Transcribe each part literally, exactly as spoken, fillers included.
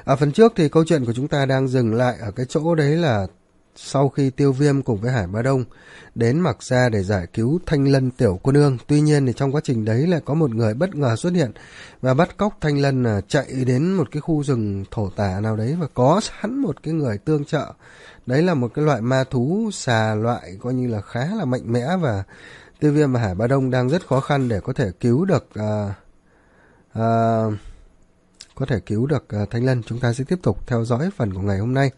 Ở phần trước thì câu chuyện của chúng ta đang dừng lại ở cái chỗ đấy là sau khi Tiêu Viêm cùng với Hải Bá Đông đến Mạc Gia để giải cứu Thanh Lân tiểu cô nương. Tuy nhiên thì trong quá trình đấy lại có một người bất ngờ xuất hiện và bắt cóc Thanh Lân, là chạy đến một cái khu rừng thổ tả nào đấy và có sẵn một cái người tương trợ. Đấy là một cái loại ma thú xà loại coi như là khá là mạnh mẽ, và Tiêu Viêm và Hải Bá Đông đang rất khó khăn để có thể cứu được uh, uh, có thể cứu được uh, Thanh Lân. Chúng ta sẽ tiếp tục theo dõi phần của ngày hôm nay.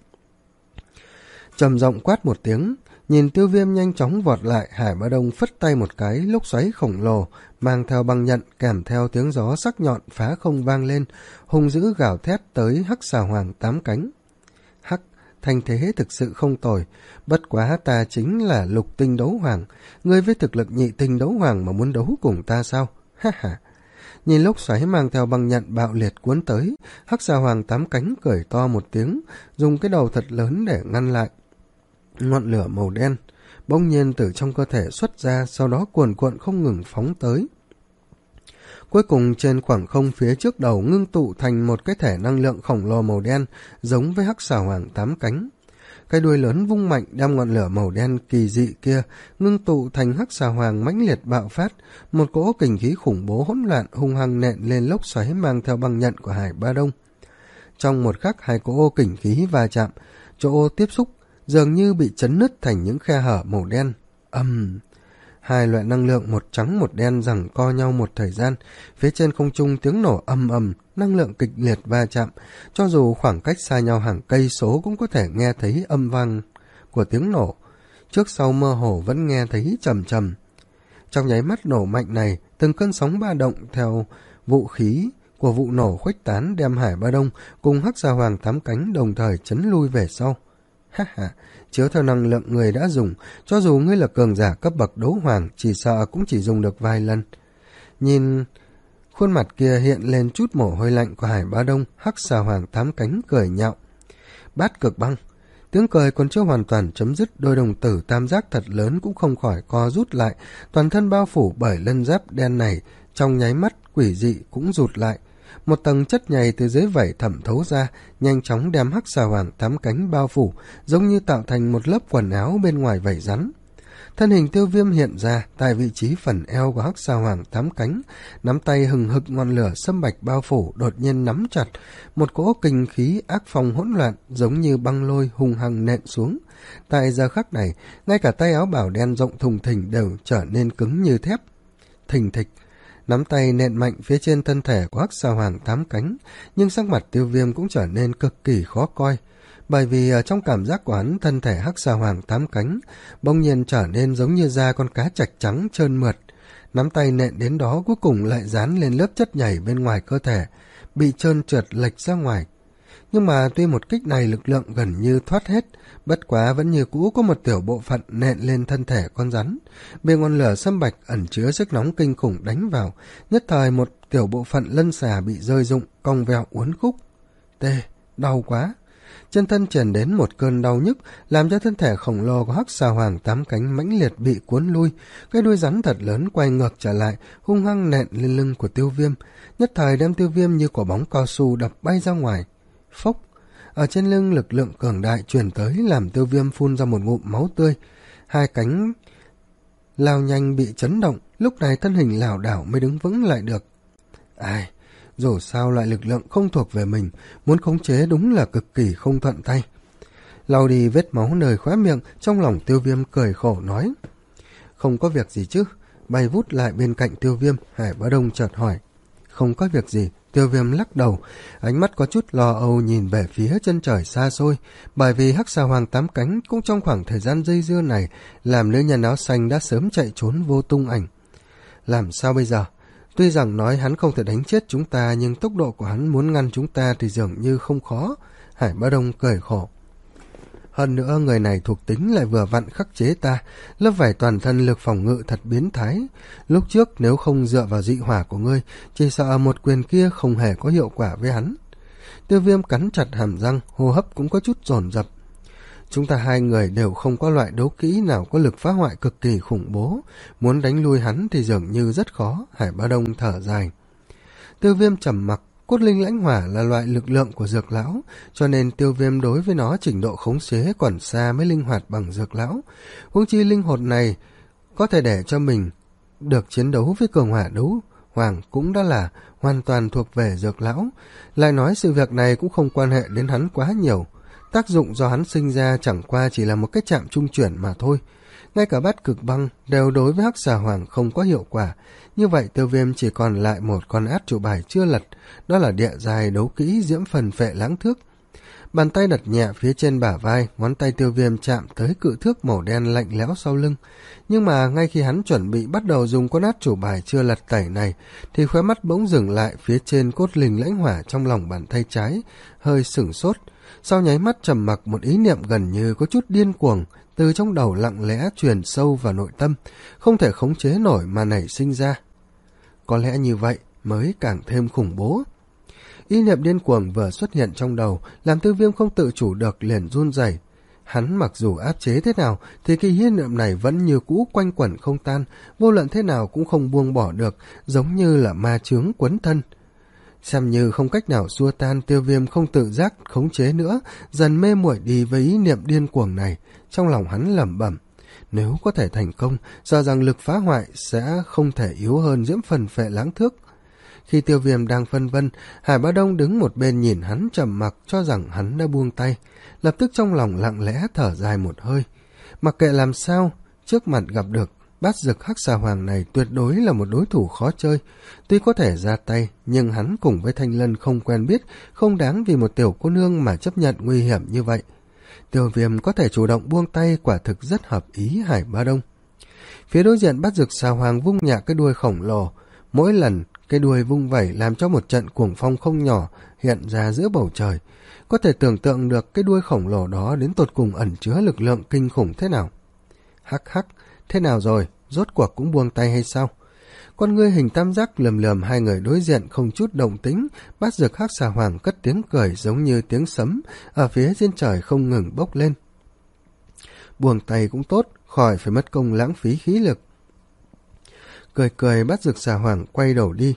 Trầm giọng quát một tiếng, nhìn Tiêu Viêm nhanh chóng vọt lại, Hải Bá Đông phất tay một cái, lốc xoáy khổng lồ mang theo băng nhận kèm theo tiếng gió sắc nhọn phá không vang lên, hung dữ gào thét tới Hắc Xà Hoàng tám cánh. Hắc, thanh thế thực sự không tồi, bất quá ta chính là lục tinh đấu hoàng, ngươi với thực lực nhị tinh đấu hoàng mà muốn đấu cùng ta sao? Ha ha. Nhìn lốc xoáy mang theo băng nhận bạo liệt cuốn tới, Hắc Xà Hoàng tám cánh cười to một tiếng, dùng cái đầu thật lớn để ngăn lại. Ngọn lửa màu đen bỗng nhiên từ trong cơ thể xuất ra, sau đó cuồn cuộn không ngừng phóng tới. Cuối cùng trên khoảng không phía trước đầu ngưng tụ thành một cái thể năng lượng khổng lồ màu đen, giống với Hắc Xà Hoàng tám cánh. Cái đuôi lớn vung mạnh đem ngọn lửa màu đen kỳ dị kia ngưng tụ thành Hắc Xà Hoàng mãnh liệt bạo phát, một cỗ kình khí khủng bố hỗn loạn hung hăng nện lên lốc xoáy mang theo băng nhận của Hải Bá Đông. Trong một khắc, hai cỗ kình khí va chạm, chỗ tiếp xúc dường như bị chấn nứt thành những khe hở màu đen. Ầm, hai loại năng lượng một trắng một đen giằng co nhau một thời gian, phía trên không trung tiếng nổ ầm ầm, năng lượng kịch liệt va chạm, cho dù khoảng cách xa nhau hàng cây số cũng có thể nghe thấy âm vang của tiếng nổ, trước sau mơ hồ vẫn nghe thấy trầm trầm. Trong nháy mắt nổ mạnh này, từng cơn sóng ba động theo vũ khí của vụ nổ khuếch tán, đem Hải Bá Đông cùng Hắc Xà Hoàng tám cánh đồng thời chấn lui về sau. Ha ha, chiếu theo năng lượng người đã dùng, cho dù ngươi là cường giả cấp bậc đấu hoàng, chỉ sợ cũng chỉ dùng được vài lần. Nhìn khuôn mặt kia hiện lên chút mồ hôi lạnh của Hải Bá Đông, Hắc Xà Hoàng tám cánh cười nhạo. Bát Cực Băng. Tiếng cười còn chưa hoàn toàn chấm dứt, đôi đồng tử tam giác thật lớn cũng không khỏi co rút lại, toàn thân bao phủ bởi lân giáp đen này, trong nháy mắt quỷ dị cũng rụt lại. Một tầng chất nhầy từ dưới vảy thẩm thấu ra, nhanh chóng đem Hắc Xà Hoàng tám cánh bao phủ, giống như tạo thành một lớp quần áo bên ngoài vảy rắn. Thân hình Tiêu Viêm hiện ra tại vị trí phần eo của Hắc Xà Hoàng tám cánh, nắm tay hừng hực ngọn lửa sâm bạch bao phủ, đột nhiên nắm chặt, một cỗ kình khí ác phong hỗn loạn giống như băng lôi hung hăng nện xuống. Tại giờ khắc này, ngay cả tay áo bảo đen rộng thùng thình đều trở nên cứng như thép. Thình thịch, nắm tay nện mạnh phía trên thân thể của Hắc Xà Hoàng tám cánh, nhưng sắc mặt Tiêu Viêm cũng trở nên cực kỳ khó coi, bởi vì ở trong cảm giác của hắn, thân thể Hắc Xà Hoàng tám cánh bỗng nhiên trở nên giống như da con cá trạch trắng trơn mượt. Nắm tay nện đến đó cuối cùng lại dán lên lớp chất nhảy bên ngoài cơ thể, bị trơn trượt lệch ra ngoài. Nhưng mà tuy một kích này lực lượng gần như thoát hết, bất quá vẫn như cũ có một tiểu bộ phận nện lên thân thể con rắn. Bề ngọn lửa sâm bạch ẩn chứa sức nóng kinh khủng đánh vào, nhất thời một tiểu bộ phận lân xà bị rơi rụng, cong vẹo uốn khúc. Tê, đau quá. Chân thân truyền đến một cơn đau nhức, làm cho thân thể khổng lồ của Hắc Xà Hoàng tám cánh mãnh liệt bị cuốn lui. Cái đuôi rắn thật lớn quay ngược trở lại, hung hăng nện lên lưng của Tiêu Viêm, nhất thời đem Tiêu Viêm như quả bóng cao su đập bay ra ngoài. Phốc, ở trên lưng lực lượng cường đại truyền tới, làm Tiêu Viêm phun ra một ngụm máu tươi. Hai cánh lao nhanh bị chấn động, lúc này thân hình lảo đảo mới đứng vững lại được. Ai, dù sao loại lực lượng không thuộc về mình, muốn khống chế đúng là cực kỳ không thuận tay. Lau đi vết máu nơi khóe miệng, trong lòng Tiêu Viêm cười khổ nói. Không có việc gì chứ? Bay vút lại bên cạnh Tiêu Viêm, Hải Bá Đông chợt hỏi. Không có việc gì. Tiêu Viêm lắc đầu, ánh mắt có chút lo âu nhìn về phía chân trời xa xôi, bởi vì Hắc Xà Hoàng tám cánh cũng trong khoảng thời gian dây dưa này, làm nữ nhân áo xanh đã sớm chạy trốn vô tung ảnh. Làm sao bây giờ? Tuy rằng nói hắn không thể đánh chết chúng ta, nhưng tốc độ của hắn muốn ngăn chúng ta thì dường như không khó. Hải Bá Đông cười khổ. Hơn nữa người này thuộc tính lại vừa vặn khắc chế ta, lớp vảy toàn thân lực phòng ngự thật biến thái. Lúc trước nếu không dựa vào dị hỏa của ngươi, chỉ sợ một quyền kia không hề có hiệu quả với hắn. Tiêu Viêm cắn chặt hàm răng, hô hấp cũng có chút dồn dập. Chúng ta hai người đều không có loại đấu kỹ nào có lực phá hoại cực kỳ khủng bố, muốn đánh lui hắn thì dường như rất khó. Hải Bá Đông thở dài. Tiêu Viêm trầm mặc, Cốt linh lãnh hỏa là loại lực lượng của dược lão, cho nên Tiêu Viêm đối với nó trình độ khống chế còn xa mới linh hoạt bằng dược lão. Huống chi linh hồn này có thể để cho mình được chiến đấu với cường hỏa đấu hoàng cũng đã là hoàn toàn thuộc về dược lão. Lại nói sự việc này cũng không quan hệ đến hắn quá nhiều. Tác dụng do hắn sinh ra chẳng qua chỉ là một cái chạm trung chuyển mà thôi. Ngay cả bát cực băng đều đối với hắc xà hoàng không có hiệu quả. Như vậy Tiêu Viêm chỉ còn lại một con át chủ bài chưa lật, đó là địa dài đấu kỹ diễm phần phệ lãng thước. Bàn tay đặt nhẹ phía trên bả vai, ngón tay Tiêu Viêm chạm tới cự thước màu đen lạnh lẽo sau lưng. Nhưng mà ngay khi hắn chuẩn bị bắt đầu dùng con át chủ bài chưa lật tẩy này, thì khóe mắt bỗng dừng lại phía trên cốt linh lãnh hỏa trong lòng bàn tay trái, hơi sửng sốt. Sau nháy mắt trầm mặc, một ý niệm gần như có chút điên cuồng từ trong đầu lặng lẽ truyền sâu vào nội tâm, không thể khống chế nổi mà nảy sinh ra. Có lẽ như vậy mới càng thêm khủng bố. Ý niệm điên cuồng vừa xuất hiện trong đầu, làm Tiêu Viêm không tự chủ được liền run rẩy. Hắn mặc dù áp chế thế nào thì cái ý niệm này vẫn như cũ quanh quẩn không tan, vô luận thế nào cũng không buông bỏ được, giống như là ma chướng quấn thân. Xem như không cách nào xua tan, Tiêu Viêm không tự giác khống chế nữa, dần mê muội đi với ý niệm điên cuồng này. Trong lòng hắn lẩm bẩm, nếu có thể thành công, sợ rằng lực phá hoại sẽ không thể yếu hơn diễm phần phệ lãng thước. Khi Tiêu Viêm đang phân vân, Hải Bá Đông đứng một bên nhìn hắn trầm mặc, cho rằng hắn đã buông tay, lập tức trong lòng lặng lẽ thở dài một hơi. Mặc kệ làm sao, trước mặt gặp được bát dực hắc xà hoàng này tuyệt đối là một đối thủ khó chơi. Tuy có thể ra tay, nhưng hắn cùng với Thanh Lân không quen biết, không đáng vì một tiểu cô nương mà chấp nhận nguy hiểm như vậy. Tiêu Viêm có thể chủ động buông tay quả thực rất hợp ý Hải Bá Đông. Phía đối diện bát dực xà hoàng vung nhạc cái đuôi khổng lồ, mỗi lần cái đuôi vung vẩy làm cho một trận cuồng phong không nhỏ hiện ra giữa bầu trời. Có thể tưởng tượng được cái đuôi khổng lồ đó đến tột cùng ẩn chứa lực lượng kinh khủng thế nào. Hắc hắc, thế nào rồi, rốt cuộc cũng buông tay hay sao? Con ngươi hình tam giác lườm lườm hai người đối diện không chút động tĩnh, bát dực hắc xà hoàng cất tiếng cười giống như tiếng sấm ở phía trên trời không ngừng bốc lên. Buông tay cũng tốt, khỏi phải mất công lãng phí khí lực. Cười cười bát dực xà hoàng quay đầu đi.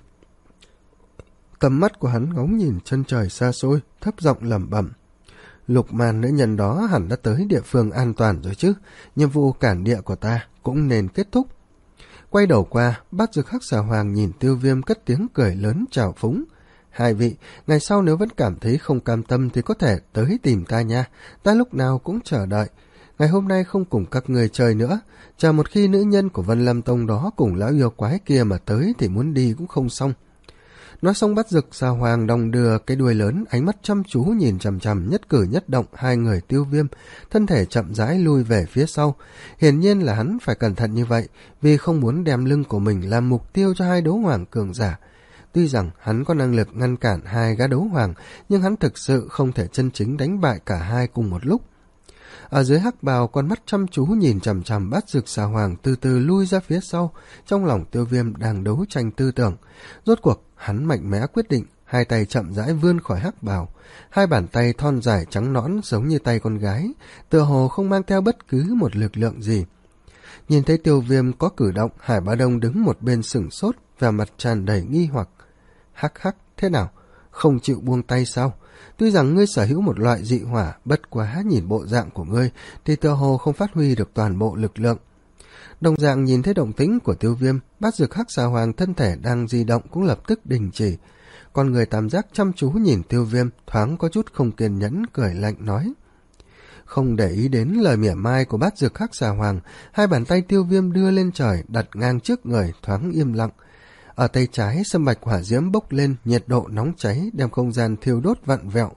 Tầm mắt của hắn ngóng nhìn chân trời xa xôi, thấp giọng lẩm bẩm. Lục màn nữ nhân đó hẳn đã tới địa phương an toàn rồi chứ, nhiệm vụ cản địa của ta cũng nên kết thúc. Quay đầu qua, bát dực hắc xà hoàng nhìn Tiêu Viêm cất tiếng cười lớn chào phúng. Hai vị, ngày sau nếu vẫn cảm thấy không cam tâm thì có thể tới tìm ta nha, ta lúc nào cũng chờ đợi. Ngày hôm nay không cùng các người chơi nữa, chờ một khi nữ nhân của Vân Lâm Tông đó cùng lão yêu quái kia mà tới thì muốn đi cũng không xong. Nói xong bát dực xà hoàng đong đưa cái đuôi lớn, ánh mắt chăm chú nhìn chằm chằm nhất cử nhất động hai người Tiêu Viêm, thân thể chậm rãi lui về phía sau. Hiển nhiên là hắn phải cẩn thận như vậy, vì không muốn đem lưng của mình làm mục tiêu cho hai đấu hoàng cường giả. Tuy rằng hắn có năng lực ngăn cản hai gã đấu hoàng, nhưng hắn thực sự không thể chân chính đánh bại cả hai cùng một lúc. Ở dưới hắc bào, con mắt chăm chú nhìn chằm chằm bát dực xà hoàng từ từ lui ra phía sau, trong lòng Tiêu Viêm đang đấu tranh tư tưởng. Rốt cuộc hắn mạnh mẽ quyết định, hai tay chậm rãi vươn khỏi hắc bào, hai bàn tay thon dài trắng nõn giống như tay con gái, tựa hồ không mang theo bất cứ một lực lượng gì. Nhìn thấy Tiêu Viêm có cử động, Hải Bá Đông đứng một bên sửng sốt, vẻ mặt tràn đầy nghi hoặc. Hắc hắc, thế nào? Không chịu buông tay sao? Tuy rằng ngươi sở hữu một loại dị hỏa, bất quá nhìn bộ dạng của ngươi thì tựa hồ không phát huy được toàn bộ lực lượng. Đồng dạng nhìn thấy động tĩnh của Tiêu Viêm, bát dực hắc xà hoàng thân thể đang di động cũng lập tức đình chỉ. Con người tam giác chăm chú nhìn Tiêu Viêm, thoáng có chút không kiên nhẫn, cười lạnh nói. Không để ý đến lời mỉa mai của bát dực hắc xà hoàng, hai bàn tay Tiêu Viêm đưa lên trời, đặt ngang trước người, thoáng im lặng. Ở tay trái, sâm bạch hỏa diễm bốc lên, nhiệt độ nóng cháy, đem không gian thiêu đốt vặn vẹo.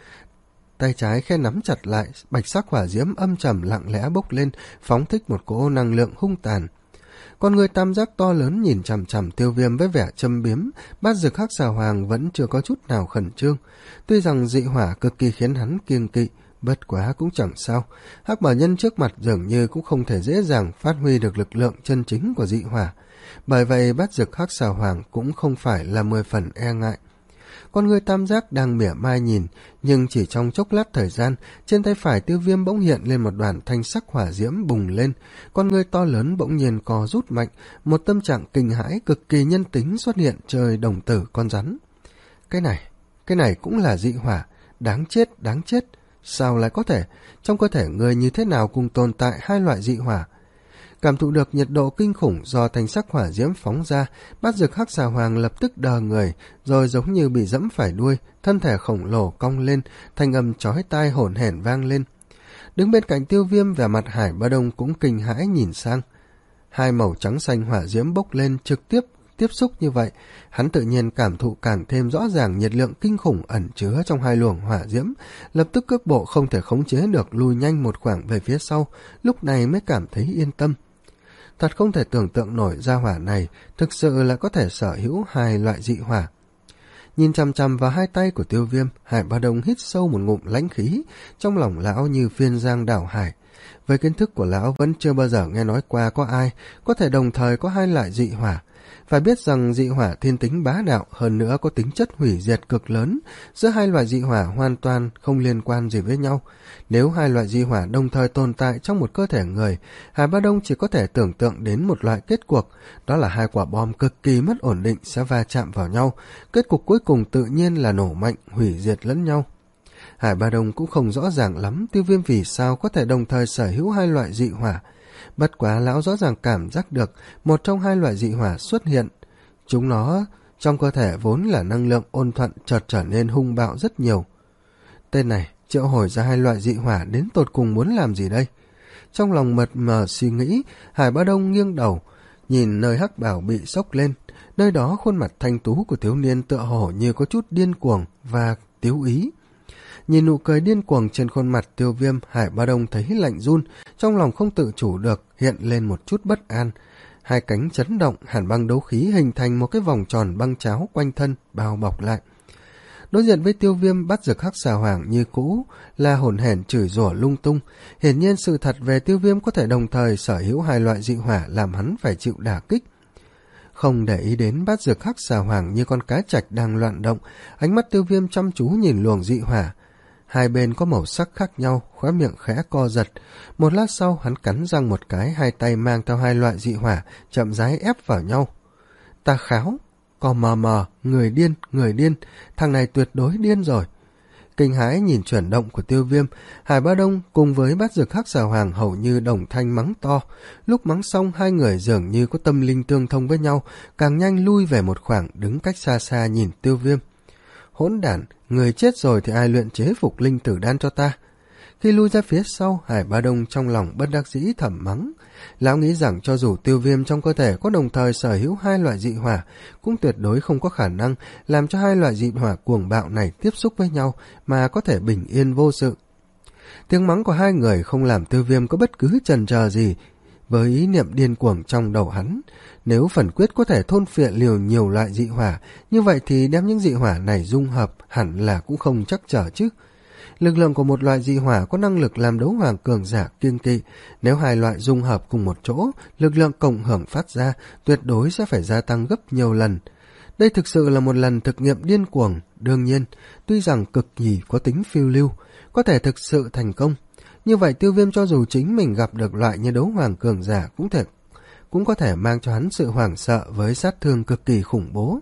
Tay trái khe nắm chặt lại, bạch sắc hỏa diễm âm trầm lặng lẽ bốc lên, phóng thích một cỗ năng lượng hung tàn. Con người tam giác to lớn nhìn chằm chằm Tiêu Viêm với vẻ châm biếm, bát dực hắc xà hoàng vẫn chưa có chút nào khẩn trương. Tuy rằng dị hỏa cực kỳ khiến hắn kiêng kỵ, bất quá cũng chẳng sao. Hắc bảo nhân trước mặt dường như cũng không thể dễ dàng phát huy được lực lượng chân chính của dị hỏa. Bởi vậy bát dực hắc xà hoàng cũng không phải là mười phần e ngại. Con người tam giác đang mỉa mai nhìn, nhưng chỉ trong chốc lát thời gian, trên tay phải Tiêu Viêm bỗng hiện lên một đoàn thanh sắc hỏa diễm bùng lên. Con người to lớn bỗng nhiên co rút mạnh, một tâm trạng kinh hãi cực kỳ nhân tính xuất hiện trời đồng tử con rắn. Cái này, cái này cũng là dị hỏa, đáng chết, đáng chết. Sao lại có thể? Trong cơ thể người như thế nào cùng tồn tại hai loại dị hỏa? Cảm thụ được nhiệt độ kinh khủng do thanh sắc hỏa diễm phóng ra, Bát Dực Hắc Xà Hoàng lập tức đờ người, rồi giống như bị dẫm phải đuôi, thân thể khổng lồ cong lên, thanh âm chói tai hổn hển vang lên. Đứng bên cạnh Tiêu Viêm, vẻ mặt Hải Bá Đông cũng kinh hãi nhìn sang. Hai màu trắng xanh hỏa diễm bốc lên trực tiếp tiếp xúc như vậy, hắn tự nhiên cảm thụ càng thêm rõ ràng nhiệt lượng kinh khủng ẩn chứa trong hai luồng hỏa diễm, lập tức cước bộ không thể khống chế được lùi nhanh một khoảng về phía sau, lúc này mới cảm thấy yên tâm. Thật không thể tưởng tượng nổi gia hỏa này thực sự là có thể sở hữu hai loại dị hỏa. Nhìn chằm chằm vào hai tay của Tiêu Viêm, Hải Bá Đông hít sâu một ngụm lãnh khí, trong lòng lão như phiên giang đảo hải. Với kiến thức của lão vẫn chưa bao giờ nghe nói qua có ai có thể đồng thời có hai loại dị hỏa. Phải biết rằng dị hỏa thiên tính bá đạo, hơn nữa có tính chất hủy diệt cực lớn, giữa hai loại dị hỏa hoàn toàn không liên quan gì với nhau. Nếu hai loại dị hỏa đồng thời tồn tại trong một cơ thể người, Hải Bá Đông chỉ có thể tưởng tượng đến một loại kết cuộc, đó là hai quả bom cực kỳ mất ổn định sẽ va chạm vào nhau, kết cục cuối cùng tự nhiên là nổ mạnh, hủy diệt lẫn nhau. Hải Bá Đông cũng không rõ ràng lắm Tiêu Viêm vì sao có thể đồng thời sở hữu hai loại dị hỏa. Bất quá lão rõ ràng cảm giác được một trong hai loại dị hỏa xuất hiện. Chúng nó trong cơ thể vốn là năng lượng ôn thuận chợt trở nên hung bạo rất nhiều. Tên này triệu hồi ra hai loại dị hỏa đến tột cùng muốn làm gì đây? Trong lòng mật mờ suy nghĩ, Hải Bá Đông nghiêng đầu, nhìn nơi hắc bảo bị sốc lên. Nơi đó khuôn mặt thanh tú của thiếu niên tựa hồ như có chút điên cuồng và tiếu ý. Nhìn nụ cười điên cuồng trên khuôn mặt Tiêu Viêm, Hải Bá Đông thấy lạnh run, trong lòng không tự chủ được hiện lên một chút bất an. Hai cánh chấn động, hàn băng đấu khí hình thành một cái vòng tròn băng cháo quanh thân bao bọc lại. Đối diện với Tiêu Viêm, Bát Dực Hắc Xà Hoàng như cũ là hổn hển chửi rủa lung tung. Hiển nhiên sự thật về Tiêu Viêm có thể đồng thời sở hữu hai loại dị hỏa làm hắn phải chịu đả kích. Không để ý đến Bát Dực Hắc Xà Hoàng như con cá trạch đang loạn động, ánh mắt Tiêu Viêm chăm chú nhìn luồng dị hỏa. Hai bên có màu sắc khác nhau, khóe miệng khẽ co giật. Một lát sau hắn cắn răng một cái, hai tay mang theo hai loại dị hỏa chậm rãi ép vào nhau. Ta kháo, có mờ mờ, người điên, người điên, thằng này tuyệt đối điên rồi. Kinh hãi nhìn chuyển động của Tiêu Viêm, Hải Bá Đông cùng với Bát Dực Hắc Xà Hoàng hầu như đồng thanh mắng to. Lúc mắng xong, hai người dường như có tâm linh tương thông với nhau, càng nhanh lui về một khoảng, đứng cách xa xa nhìn Tiêu Viêm. Hỗn đản, người chết rồi thì ai luyện chế phục linh tử đan cho ta? Khi lui ra phía sau, Hải Bá Đông trong lòng bất đắc dĩ thầm mắng. Lão nghĩ rằng cho dù Tiêu Viêm trong cơ thể có đồng thời sở hữu hai loại dị hỏa, cũng tuyệt đối không có khả năng làm cho hai loại dị hỏa cuồng bạo này tiếp xúc với nhau mà có thể bình yên vô sự. Tiếng mắng của hai người không làm Tiêu Viêm có bất cứ chần chờ gì. Với ý niệm điên cuồng trong đầu hắn, nếu phần quyết có thể thôn phệ liều nhiều loại dị hỏa, như vậy thì đem những dị hỏa này dung hợp hẳn là cũng không chắc trở chứ. Lực lượng của một loại dị hỏa có năng lực làm đấu hoàng cường giả kiêng kỵ, nếu hai loại dung hợp cùng một chỗ, lực lượng cộng hưởng phát ra tuyệt đối sẽ phải gia tăng gấp nhiều lần. Đây thực sự là một lần thực nghiệm điên cuồng, đương nhiên, tuy rằng cực kỳ có tính phiêu lưu, có thể thực sự thành công. Như vậy Tiêu Viêm cho dù chính mình gặp được loại như đấu hoàng cường giả cũng thể cũng có thể mang cho hắn sự hoảng sợ với sát thương cực kỳ khủng bố.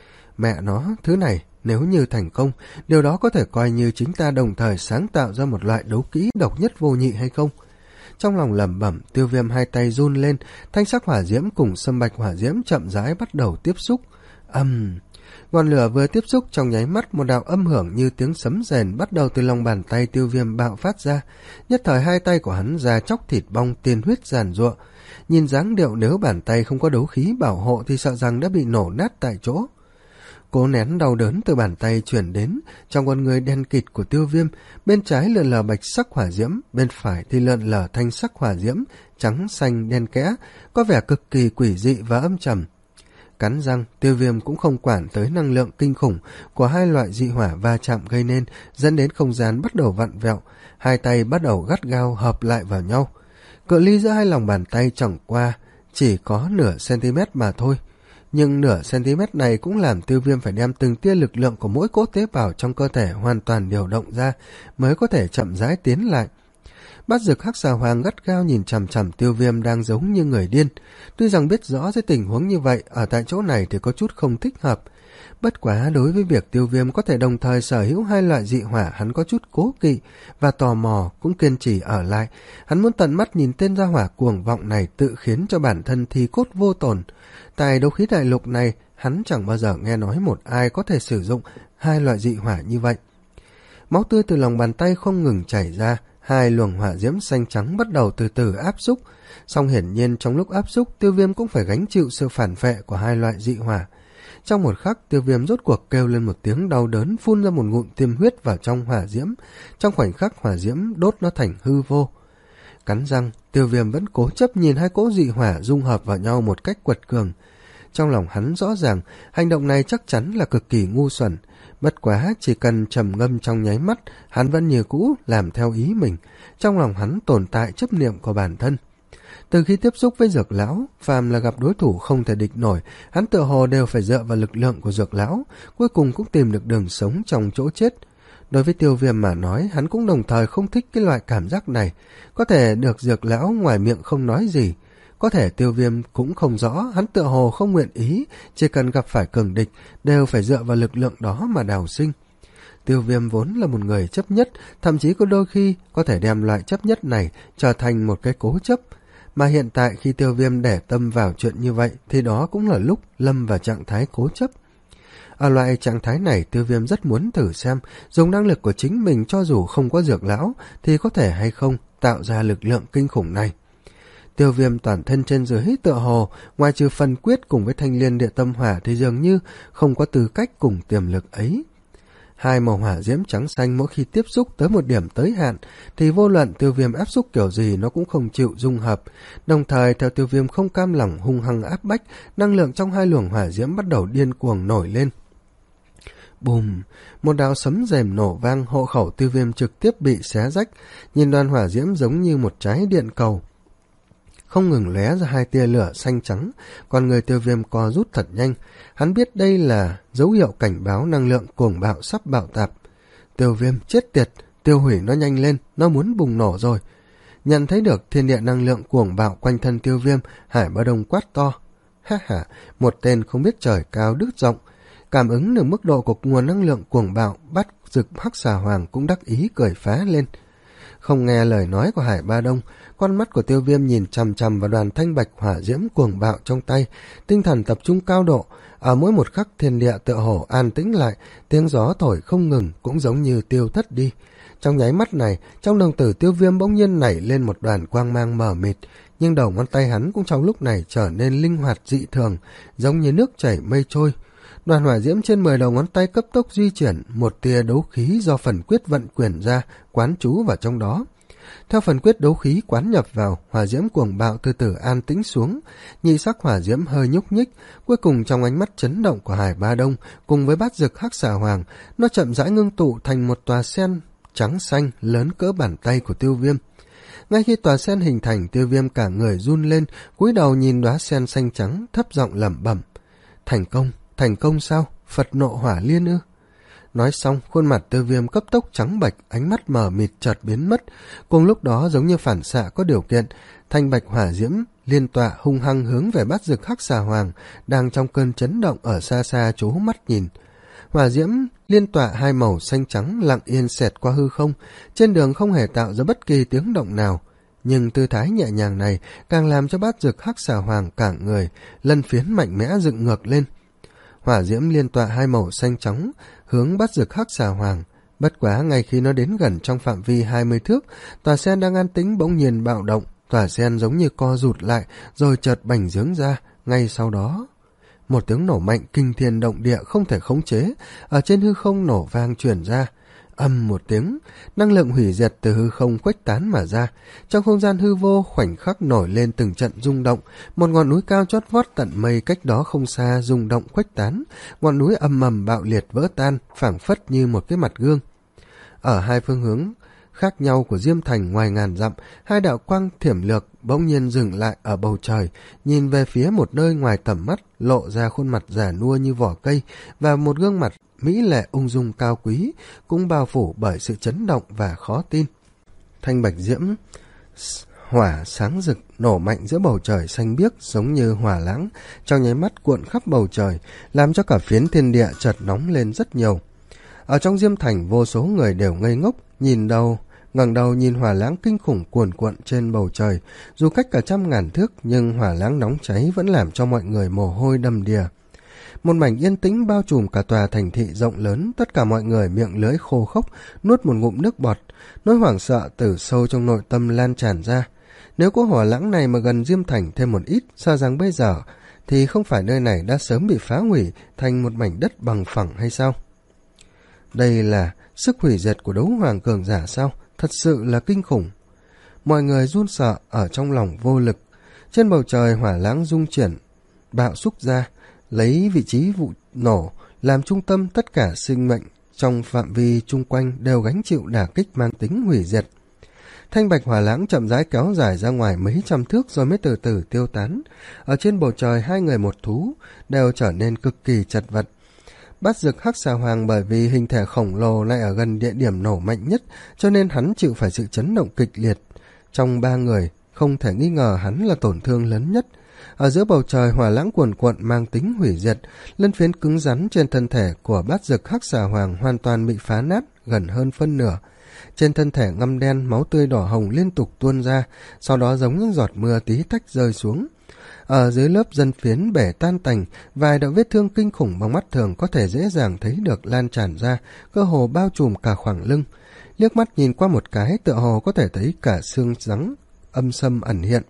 Mẹ nó, thứ này nếu như thành công, điều đó có thể coi như chính ta đồng thời sáng tạo ra một loại đấu kỹ độc nhất vô nhị hay không? Trong lòng lẩm bẩm, Tiêu Viêm hai tay run lên, thanh sắc hỏa diễm cùng sâm bạch hỏa diễm chậm rãi bắt đầu tiếp xúc. Ầm, um, ngọn lửa vừa tiếp xúc, trong nháy mắt một đạo âm hưởng như tiếng sấm rền bắt đầu từ lòng bàn tay Tiêu Viêm bạo phát ra. Nhất thời hai tay của hắn ra chóc thịt bong, tiên huyết giàn giụa. Nhìn dáng điệu nếu bàn tay không có đấu khí bảo hộ thì sợ rằng đã bị nổ nát tại chỗ. Cố nén đau đớn từ bàn tay chuyển đến, trong con người đen kịt của Tiêu Viêm, bên trái lượn lờ bạch sắc hỏa diễm, bên phải thì lượn lờ thanh sắc hỏa diễm, trắng xanh đen kẽ, có vẻ cực kỳ quỷ dị và âm trầm. Cắn răng, Tiêu Viêm cũng không quản tới năng lượng kinh khủng của hai loại dị hỏa va chạm gây nên, dẫn đến không gian bắt đầu vặn vẹo, hai tay bắt đầu gắt gao hợp lại vào nhau. Cự ly giữa hai lòng bàn tay chẳng qua chỉ có nửa cm mà thôi, nhưng nửa cm này cũng làm Tiêu Viêm phải đem từng tia lực lượng của mỗi cỗ tế bào trong cơ thể hoàn toàn điều động ra mới có thể chậm rãi tiến lại. Bát Dực Hắc Xà Hoàng gắt gao nhìn chằm chằm Tiêu Viêm đang giống như người điên. Tuy rằng biết rõ dưới tình huống như vậy, ở tại chỗ này thì có chút không thích hợp, Bất quá đối với việc Tiêu Viêm có thể đồng thời sở hữu hai loại dị hỏa, hắn có chút cố kỵ và tò mò, cũng kiên trì ở lại. Hắn muốn tận mắt nhìn tên gia hỏa cuồng vọng này tự khiến cho bản thân thi cốt vô tổn. Tại đấu khí đại lục này, hắn chẳng bao giờ nghe nói một ai có thể sử dụng hai loại dị hỏa như vậy. Máu tươi từ lòng bàn tay không ngừng chảy ra, hai luồng hỏa diễm xanh trắng bắt đầu từ từ áp xúc. Song hiển nhiên trong lúc áp xúc, Tiêu Viêm cũng phải gánh chịu sự phản vệ của hai loại dị hỏa. Trong một khắc, Tiêu Viêm rốt cuộc kêu lên một tiếng đau đớn, phun ra một ngụm tiêm huyết vào trong hỏa diễm. Trong khoảnh khắc, hỏa diễm đốt nó thành hư vô. Cắn răng, Tiêu Viêm vẫn cố chấp nhìn hai cỗ dị hỏa dung hợp vào nhau một cách quật cường. Trong lòng hắn rõ ràng, hành động này chắc chắn là cực kỳ ngu xuẩn. Bất quá chỉ cần trầm ngâm trong nháy mắt, hắn vẫn như cũ làm theo ý mình. Trong lòng hắn tồn tại chấp niệm của bản thân. Từ khi tiếp xúc với Dược Lão, phàm là gặp đối thủ không thể địch nổi, hắn tựa hồ đều phải dựa vào lực lượng của Dược Lão, cuối cùng cũng tìm được đường sống trong chỗ chết. Đối với Tiêu Viêm mà nói, hắn cũng đồng thời không thích cái loại cảm giác này. Có thể được Dược Lão ngoài miệng không nói gì, có thể Tiêu Viêm cũng không rõ, hắn tựa hồ không nguyện ý, chỉ cần gặp phải cường địch, đều phải dựa vào lực lượng đó mà đào sinh. Tiêu Viêm vốn là một người chấp nhất, thậm chí có đôi khi có thể đem loại chấp nhất này trở thành một cái cố chấp. Mà hiện tại khi Tiêu Viêm để tâm vào chuyện như vậy, thì đó cũng là lúc lâm vào trạng thái cố chấp. Ở loại trạng thái này, Tiêu Viêm rất muốn thử xem, dùng năng lực của chính mình cho dù không có Dược Lão, thì có thể hay không tạo ra lực lượng kinh khủng này. Tiêu Viêm toàn thân trên dưới tựa hồ, ngoài trừ phần quyết cùng với thanh liên địa tâm hỏa thì dường như không có tư cách cùng tiềm lực ấy. Hai màu hỏa diễm trắng xanh mỗi khi tiếp xúc tới một điểm tới hạn thì vô luận Tiêu Viêm áp xúc kiểu gì nó cũng không chịu dung hợp. Đồng thời theo Tiêu Viêm không cam lòng hung hăng áp bách, năng lượng trong hai luồng hỏa diễm bắt đầu điên cuồng nổi lên. Bùm, một đạo sấm rèm nổ vang, hộ khẩu Tiêu Viêm trực tiếp bị xé rách, nhìn đoàn hỏa diễm giống như một trái điện cầu, không ngừng lóe ra hai tia lửa xanh trắng. Còn người Tiêu Viêm co rút thật nhanh, hắn biết đây là dấu hiệu cảnh báo năng lượng cuồng bạo sắp bạo tạc. Tiêu Viêm chết tiệt, tiêu hủy nó nhanh lên, nó muốn bùng nổ rồi. Nhận thấy được thiên địa năng lượng cuồng bạo quanh thân Tiêu Viêm, Hải Bá Đông quát to. Ha ha, một tên không biết trời cao đất rộng. Cảm ứng được mức độ của nguồn năng lượng cuồng bạo, Bắt Dực Hắc Xà Hoàng cũng đắc ý cười phá lên. Không nghe lời nói của Hải Ba Đông, con mắt của Tiêu Viêm nhìn chằm chằm vào đoàn thanh bạch hỏa diễm cuồng bạo trong tay, tinh thần tập trung cao độ. Ở mỗi một khắc thiên địa tựa hồ an tĩnh lại, tiếng gió thổi không ngừng cũng giống như tiêu thất đi. Trong nháy mắt này, trong đồng tử Tiêu Viêm bỗng nhiên nảy lên một đoàn quang mang mờ mịt, nhưng đầu ngón tay hắn cũng trong lúc này trở nên linh hoạt dị thường, giống như nước chảy mây trôi. Đoàn hỏa diễm trên mười đầu ngón tay cấp tốc di chuyển, một tia đấu khí do phần quyết vận chuyển ra, quán trú vào trong đó. Theo phần quyết đấu khí quán nhập vào, hỏa diễm cuồng bạo từ từ an tĩnh xuống, nhị sắc hỏa diễm hơi nhúc nhích, cuối cùng trong ánh mắt chấn động của Hải Ba Đông cùng với Bát Dực Hắc Xà Hoàng, nó chậm rãi ngưng tụ thành một tòa sen trắng xanh lớn cỡ bàn tay của Tiêu Viêm. Ngay khi tòa sen hình thành, Tiêu Viêm cả người run lên, cúi đầu nhìn đóa sen xanh trắng, thấp giọng lẩm bẩm: thành công, thành công sao? Phật nộ hỏa liên ư? Nói xong, khuôn mặt Tiêu Viêm cấp tốc trắng bệch, ánh mắt mờ mịt chợt biến mất. Cùng lúc đó, giống như phản xạ có điều kiện, thanh bạch hỏa diễm liên tọa hung hăng hướng về Bát Dực Hắc Xà Hoàng đang trong cơn chấn động ở xa xa trố mắt nhìn. Hỏa diễm liên tọa hai màu xanh trắng lặng yên xẹt qua hư không, trên đường không hề tạo ra bất kỳ tiếng động nào. Nhưng tư thái nhẹ nhàng này càng làm cho Bát Dực Hắc Xà Hoàng cả người lân phiến mạnh mẽ dựng ngược lên. Hỏa diễm liên tọa hai màu xanh trắng hướng Bát Dực Hắc Xà Hoàng. Bất quá ngay khi nó đến gần trong phạm vi hai mươi thước, tòa sen đang an tĩnh bỗng nhiên bạo động, tòa sen giống như co rụt lại rồi chợt bành trướng ra. Ngay sau đó, một tiếng nổ mạnh kinh thiên động địa không thể khống chế ở trên hư không nổ vang truyền ra. Ầm một tiếng, năng lượng hủy diệt từ hư không khuếch tán mà ra. Trong không gian hư vô khoảnh khắc nổi lên từng trận rung động, một ngọn núi cao chót vót tận mây cách đó không xa rung động khuếch tán, ngọn núi ầm ầm bạo liệt vỡ tan, phảng phất như một cái mặt gương. Ở hai phương hướng khác nhau của Diêm Thành ngoài ngàn dặm, hai đạo quang thiểm lược bỗng nhiên dừng lại ở bầu trời, nhìn về phía một nơi ngoài tầm mắt, lộ ra khuôn mặt già nua như vỏ cây và một gương mặt mỹ lệ ung dung cao quý, cũng bao phủ bởi sự chấn động và khó tin. Thanh bạch diễm hỏa sáng rực nổ mạnh giữa bầu trời xanh biếc giống như hỏa lãng, trong nháy mắt cuộn khắp bầu trời, làm cho cả phiến thiên địa chợt nóng lên rất nhiều. Ở trong Diêm Thành, vô số người đều ngây ngốc, nhìn đầu, ngẩng đầu nhìn hỏa lãng kinh khủng cuồn cuộn trên bầu trời. Dù cách cả trăm ngàn thước, nhưng hỏa lãng nóng cháy vẫn làm cho mọi người mồ hôi đầm đìa. Một mảnh yên tĩnh bao trùm cả tòa thành thị rộng lớn, tất cả mọi người miệng lưỡi khô khốc, nuốt một ngụm nước bọt, nỗi hoảng sợ từ sâu trong nội tâm lan tràn ra. Nếu có hỏa lãng này mà gần Diêm Thành thêm một ít, sợ rằng bây giờ thì không phải nơi này đã sớm bị phá hủy thành một mảnh đất bằng phẳng hay sao? Đây là sức hủy diệt của đấu hoàng cường giả sao? Thật sự là kinh khủng. Mọi người run sợ ở trong lòng vô lực. Trên bầu trời hỏa lãng rung chuyển, bạo xúc ra, lấy vị trí vụ nổ làm trung tâm, tất cả sinh mệnh trong phạm vi chung quanh đều gánh chịu đả kích mang tính hủy diệt. Thanh bạch hỏa lãng chậm rãi kéo dài ra ngoài mấy trăm thước rồi mới từ từ tiêu tán. Ở trên bầu trời, hai người một thú đều trở nên cực kỳ chật vật. Bát Dực Hắc Xà Hoàng bởi vì hình thể khổng lồ lại ở gần địa điểm nổ mạnh nhất, cho nên hắn chịu phải sự chấn động kịch liệt. Trong ba người, không thể nghi ngờ hắn là tổn thương lớn nhất. Ở giữa bầu trời, hỏa lãng cuồn cuộn mang tính hủy diệt, lân phiến cứng rắn trên thân thể của Bát Dực Hắc Xà Hoàng hoàn toàn bị phá nát gần hơn phân nửa. Trên thân thể ngăm đen, máu tươi đỏ hồng liên tục tuôn ra, sau đó giống những giọt mưa tí tách rơi xuống. Ở dưới lớp dân phiến bể tan tành, vài đạo vết thương kinh khủng bằng mắt thường có thể dễ dàng thấy được lan tràn ra, cơ hồ bao trùm cả khoảng lưng. Liếc mắt nhìn qua một cái, tựa hồ có thể thấy cả xương rắn âm sâm ẩn hiện.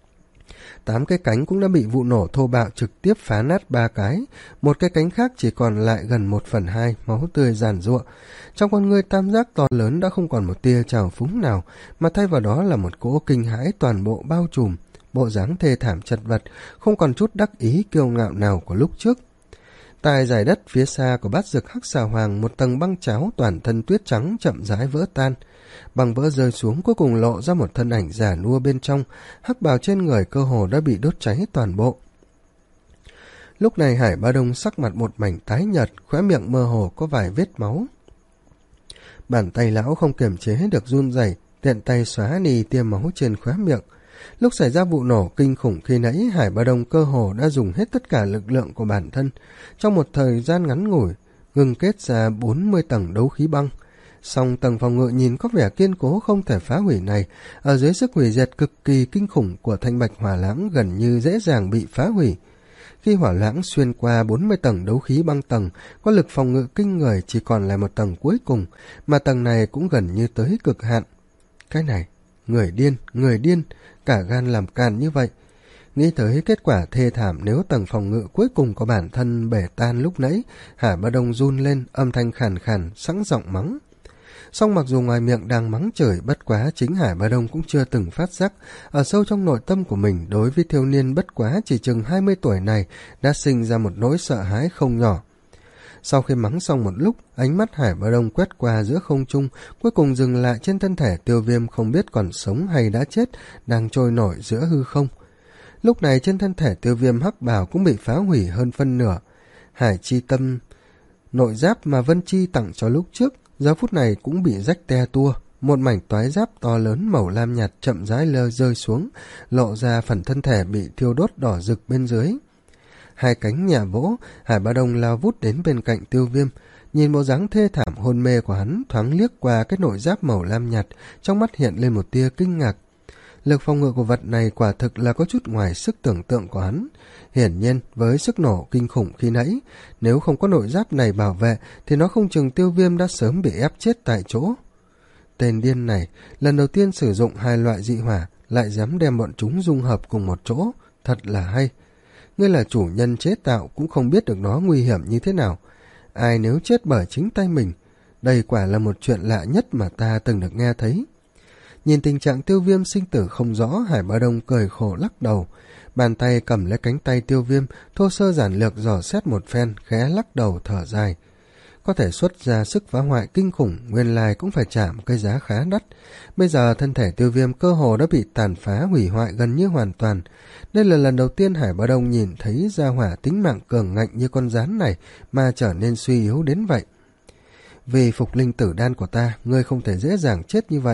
Tám cái cánh cũng đã bị vụ nổ thô bạo trực tiếp phá nát ba cái, một cái cánh khác chỉ còn lại gần một phần hai, máu tươi giàn giụa. Trong con ngươi tam giác to lớn đã không còn một tia trào phúng nào, mà thay vào đó là một cỗ kinh hãi toàn bộ bao trùm, bộ dáng thê thảm chật vật, không còn chút đắc ý kiêu ngạo nào của lúc trước. Tại dải đất phía xa của Bát Dực Hắc Xà Hoàng, một tầng băng cháo toàn thân tuyết trắng chậm rãi vỡ tan. Băng vỡ rơi xuống, cuối cùng lộ ra một thân ảnh già nua bên trong, hắc bào trên người cơ hồ đã bị đốt cháy toàn bộ. Lúc này Hải Ba Đông sắc mặt một mảnh tái nhợt, khóe miệng mơ hồ có vài vết máu. Bàn tay lão không kiềm chế được run rẩy, tiện tay xóa đi tia máu trên khóe miệng. Lúc xảy ra vụ nổ kinh khủng khi nãy, Hải Ba Đông cơ hồ đã dùng hết tất cả lực lượng của bản thân, trong một thời gian ngắn ngủi, ngưng kết ra bốn mươi tầng đấu khí băng. Song tầng phòng ngự nhìn có vẻ kiên cố không thể phá hủy này, ở dưới sức hủy diệt cực kỳ kinh khủng của thanh bạch hỏa lãng gần như dễ dàng bị phá hủy. Khi hỏa lãng xuyên qua bốn mươi tầng đấu khí băng tầng, có lực phòng ngự kinh người chỉ còn lại một tầng cuối cùng, mà tầng này cũng gần như tới cực hạn. Cái này, người điên, người điên, cả gan làm càn như vậy. Nghĩ tới kết quả thê thảm nếu tầng phòng ngự cuối cùng của bản thân bể tan lúc nãy, Hải Ba Đông run lên, âm thanh khàn khàn, sẵn giọng mắng. Song mặc dù ngoài miệng đang mắng chửi, bất quá chính Hải Ba Đông cũng chưa từng phát giác, ở sâu trong nội tâm của mình đối với thiếu niên bất quá chỉ chừng hai mươi tuổi này đã sinh ra một nỗi sợ hãi không nhỏ. Sau khi mắng xong một lúc, ánh mắt Hải Ba Đông quét qua giữa không trung, cuối cùng dừng lại trên thân thể Tiêu Viêm không biết còn sống hay đã chết, đang trôi nổi giữa hư không. Lúc này trên thân thể Tiêu Viêm hắc bào cũng bị phá hủy hơn phân nửa. Hải chi tâm nội giáp mà Vân Chi tặng cho lúc trước, giờ phút này cũng bị rách te tua, một mảnh toái giáp to lớn màu lam nhạt chậm rãi lơ rơi xuống, lộ ra phần thân thể bị thiêu đốt đỏ rực bên dưới. Hai cánh nhà vỗ, Hải Ba Đông lao vút đến bên cạnh Tiêu Viêm, nhìn bộ dáng thê thảm hôn mê của hắn, thoáng liếc qua cái nội giáp màu lam nhạt, trong mắt hiện lên một tia kinh ngạc. Lực phòng ngự của vật này quả thực là có chút ngoài sức tưởng tượng của hắn. Hiển nhiên, với sức nổ kinh khủng khi nãy, nếu không có nội giáp này bảo vệ, thì nó không chừng Tiêu Viêm đã sớm bị ép chết tại chỗ. Tên điên này, lần đầu tiên sử dụng hai loại dị hỏa, lại dám đem bọn chúng dung hợp cùng một chỗ, thật là hay. Ngươi là chủ nhân chế tạo cũng không biết được nó nguy hiểm như thế nào. Ai nếu chết bởi chính tay mình, đây quả là một chuyện lạ nhất mà ta từng được nghe thấy. Nhìn tình trạng Tiêu Viêm sinh tử không rõ, Hải Ba Đông cười khổ lắc đầu. Bàn tay cầm lấy cánh tay Tiêu Viêm, thô sơ giản lược dò xét một phen, khẽ lắc đầu thở dài. Có thể xuất ra sức phá hoại kinh khủng, nguyên lai cũng phải trả một cái giá khá đắt. Bây giờ thân thể Tiêu Viêm cơ hồ đã bị tàn phá hủy hoại gần như hoàn toàn. Đây là lần đầu tiên Hải Ba Đông nhìn thấy gia hỏa tính mạng cường ngạnh như con rắn này mà trở nên suy yếu đến vậy. Vì phục linh tử đan của ta, ngươi không thể dễ dàng chết như vậy.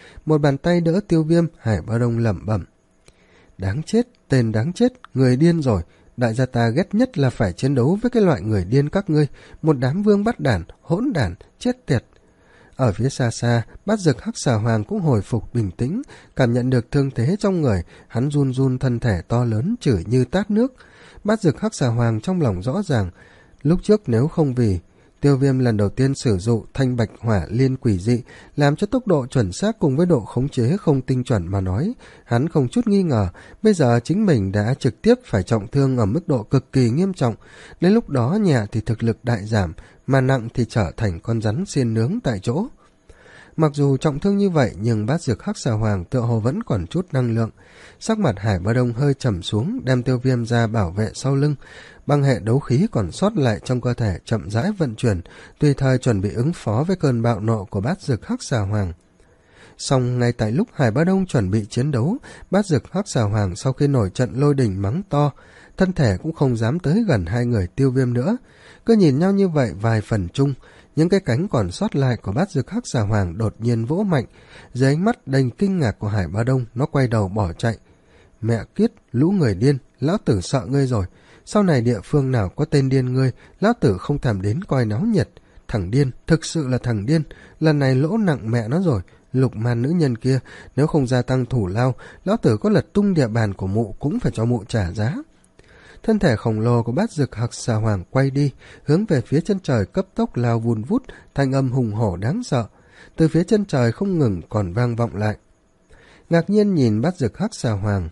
Một bàn tay đỡ Tiêu Viêm, Hải Bá Đông lẩm bẩm. Đáng chết, tên đáng chết, người điên rồi. Đại gia ta ghét nhất là phải chiến đấu với cái loại người điên các ngươi, một đám vương bắt đản, hỗn đản, chết tiệt. Ở phía xa xa, Bát Dực Hắc Xà Hoàng cũng hồi phục bình tĩnh, cảm nhận được thương thế trong người, hắn run run thân thể to lớn chửi như tát nước. Bát Dực Hắc Xà Hoàng trong lòng rõ ràng, lúc trước nếu không vì Tiêu Viêm lần đầu tiên sử dụng thanh bạch hỏa liên quỷ dị, làm cho tốc độ chuẩn xác cùng với độ khống chế không tinh chuẩn mà nói, hắn không chút nghi ngờ, bây giờ chính mình đã trực tiếp phải trọng thương ở mức độ cực kỳ nghiêm trọng, đến lúc đó nhẹ thì thực lực đại giảm, mà nặng thì trở thành con rắn xiên nướng tại chỗ. Mặc dù trọng thương như vậy nhưng Bát Dực Hắc Xà Hoàng tựa hồ vẫn còn chút năng lượng. Sắc mặt Hải Bá Đông hơi trầm xuống, đem Tiêu Viêm ra bảo vệ sau lưng. Băng hệ đấu khí còn sót lại trong cơ thể chậm rãi vận chuyển, tùy thời chuẩn bị ứng phó với cơn bạo nộ của Bát Dực Hắc Xà Hoàng. Song ngay tại lúc Hải Bá Đông chuẩn bị chiến đấu, Bát Dực Hắc Xà Hoàng sau khi nổi trận lôi đình mắng to, thân thể cũng không dám tới gần hai người Tiêu Viêm nữa. Cứ nhìn nhau như vậy vài phần chung, những cái cánh còn sót lại của Bát Dực Hắc Xà Hoàng đột nhiên vỗ mạnh. Dưới ánh mắt đầy kinh ngạc của Hải Bá Đông, nó quay đầu bỏ chạy. Mẹ kiết, lũ người điên, lão tử sợ ngươi rồi. Sau này địa phương nào có tên điên ngươi, lão tử không thèm đến coi náo nhiệt. Thằng điên, thực sự là thằng điên, lần này lỗ nặng mẹ nó rồi. Lục man nữ nhân kia, nếu không gia tăng thủ lao, lão tử có lật tung địa bàn của mụ cũng phải cho mụ trả giá. Thân thể khổng lồ của Bát Dực Hắc Xà Hoàng quay đi, hướng về phía chân trời cấp tốc lao vun vút, thanh âm hùng hổ đáng sợ. Từ phía chân trời không ngừng còn vang vọng lại. Ngạc nhiên nhìn Bát Dực Hắc Xà Hoàng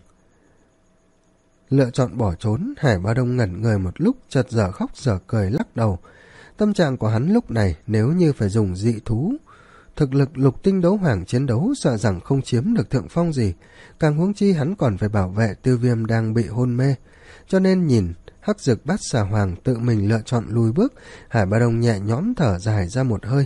lựa chọn bỏ trốn, Hải Bá Đông ngẩn người một lúc, chợt dở khóc dở cười lắc đầu. Tâm trạng của hắn lúc này nếu như phải dùng dị thú, thực lực lục tinh đấu hoàng chiến đấu sợ rằng không chiếm được thượng phong gì, càng huống chi hắn còn phải bảo vệ Tiêu Viêm đang bị hôn mê. Cho nên nhìn Hắc Dực Bát Xà Hoàng tự mình lựa chọn lùi bước, Hải Bá Đông nhẹ nhõm thở dài ra một hơi.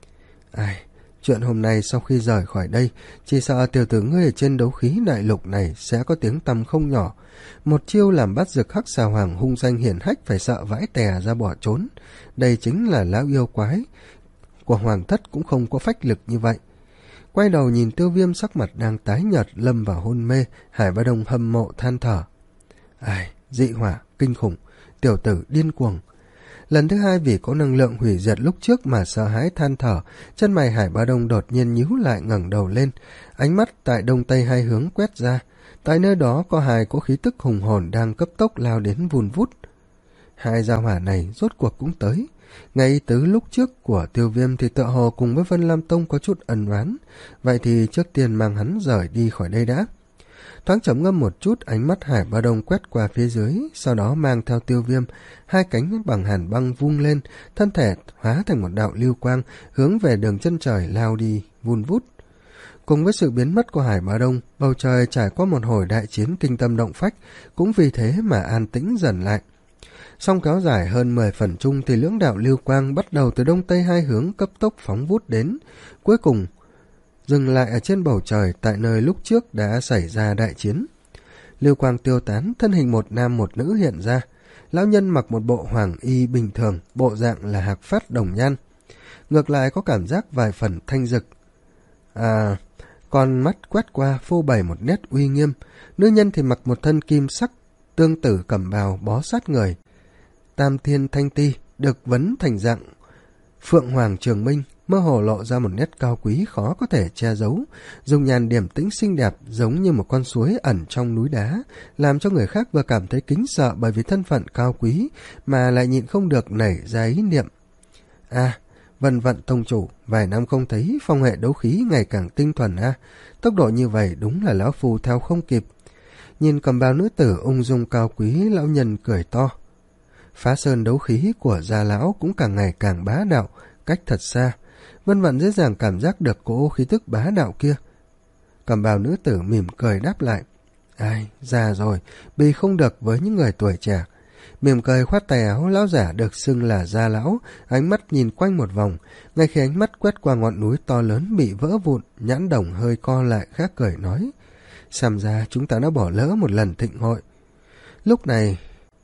Ai, chuyện hôm nay sau khi rời khỏi đây, chỉ sợ tiểu tử ngươi ở trên đấu khí đại lục này sẽ có tiếng tăm không nhỏ. Một chiêu làm Bát Dực Hắc Xà Hoàng hung danh hiển hách phải sợ vãi tè ra bỏ trốn. Đây chính là lão yêu quái của hoàng thất cũng không có phách lực như vậy. Quay đầu nhìn Tiêu Viêm sắc mặt đang tái nhợt lâm vào hôn mê, Hải Bá Đông hâm mộ than thở. Ai, dị hỏa, kinh khủng, tiểu tử điên cuồng. Lần thứ hai vì có năng lượng hủy diệt lúc trước mà sợ hãi than thở, chân mày Hải Bá Đông đột nhiên nhíu lại ngẩng đầu lên, ánh mắt tại đông tây hai hướng quét ra. Tại nơi đó có hai cỗ khí tức hùng hồn đang cấp tốc lao đến vun vút. Hai gia hỏa này rốt cuộc cũng tới. Ngay từ lúc trước của Tiêu Viêm thì tựa hồ cùng với Vân Lam Tông có chút ân oán, vậy thì trước tiên mang hắn rời đi khỏi đây đã. Thoáng trầm ngâm một chút, ánh mắt Hải Bá Đông quét qua phía dưới, sau đó mang theo Tiêu Viêm, hai cánh bằng hàn băng vung lên, thân thể hóa thành một đạo lưu quang, hướng về đường chân trời lao đi, vun vút. Cùng với sự biến mất của Hải Bá Đông, bầu trời trải qua một hồi đại chiến kinh tâm động phách, cũng vì thế mà an tĩnh dần lại. Song kéo dài hơn mười phần chung thì lưỡng đạo lưu quang bắt đầu từ đông tây hai hướng cấp tốc phóng vút đến, cuối cùng dừng lại ở trên bầu trời tại nơi lúc trước đã xảy ra đại chiến. Lưu quang tiêu tán, thân hình một nam một nữ hiện ra. Lão nhân mặc một bộ hoàng y bình thường, bộ dạng là hạc phát đồng nhan, ngược lại có cảm giác vài phần thanh dực. À, con mắt quét qua phô bày một nét uy nghiêm. Nữ nhân thì mặc một thân kim sắc tương tử cẩm bào bó sát người, tam thiên thanh ti được vấn thành dạng phượng hoàng trường minh, mơ hồ lộ ra một nét cao quý khó có thể che giấu, dùng nhàn điểm tĩnh xinh đẹp giống như một con suối ẩn trong núi đá, làm cho người khác vừa cảm thấy kính sợ bởi vì thân phận cao quý mà lại nhịn không được nảy ra ý niệm. À, Vân Vận tông chủ, vài năm không thấy, phong hệ đấu khí ngày càng tinh thuần a, à. Tốc độ như vậy đúng là lão phu theo không kịp. Nhìn cầm bào nữ tử ung dung cao quý, lão nhân cười to. Phá sơn đấu khí của gia lão cũng càng ngày càng bá đạo, cách thật xa. Vân Vận dễ dàng cảm giác được cỗ khí tức bá đạo kia. Cầm bào nữ tử mỉm cười đáp lại. Ai, già rồi, bị không được với những người tuổi trẻ. Mỉm cười khoát tay áo, lão giả được xưng là gia lão, ánh mắt nhìn quanh một vòng. Ngay khi ánh mắt quét qua ngọn núi to lớn bị vỡ vụn, nhãn đồng hơi co lại khác cười nói. Xem ra chúng ta đã bỏ lỡ một lần thịnh hội. Lúc này,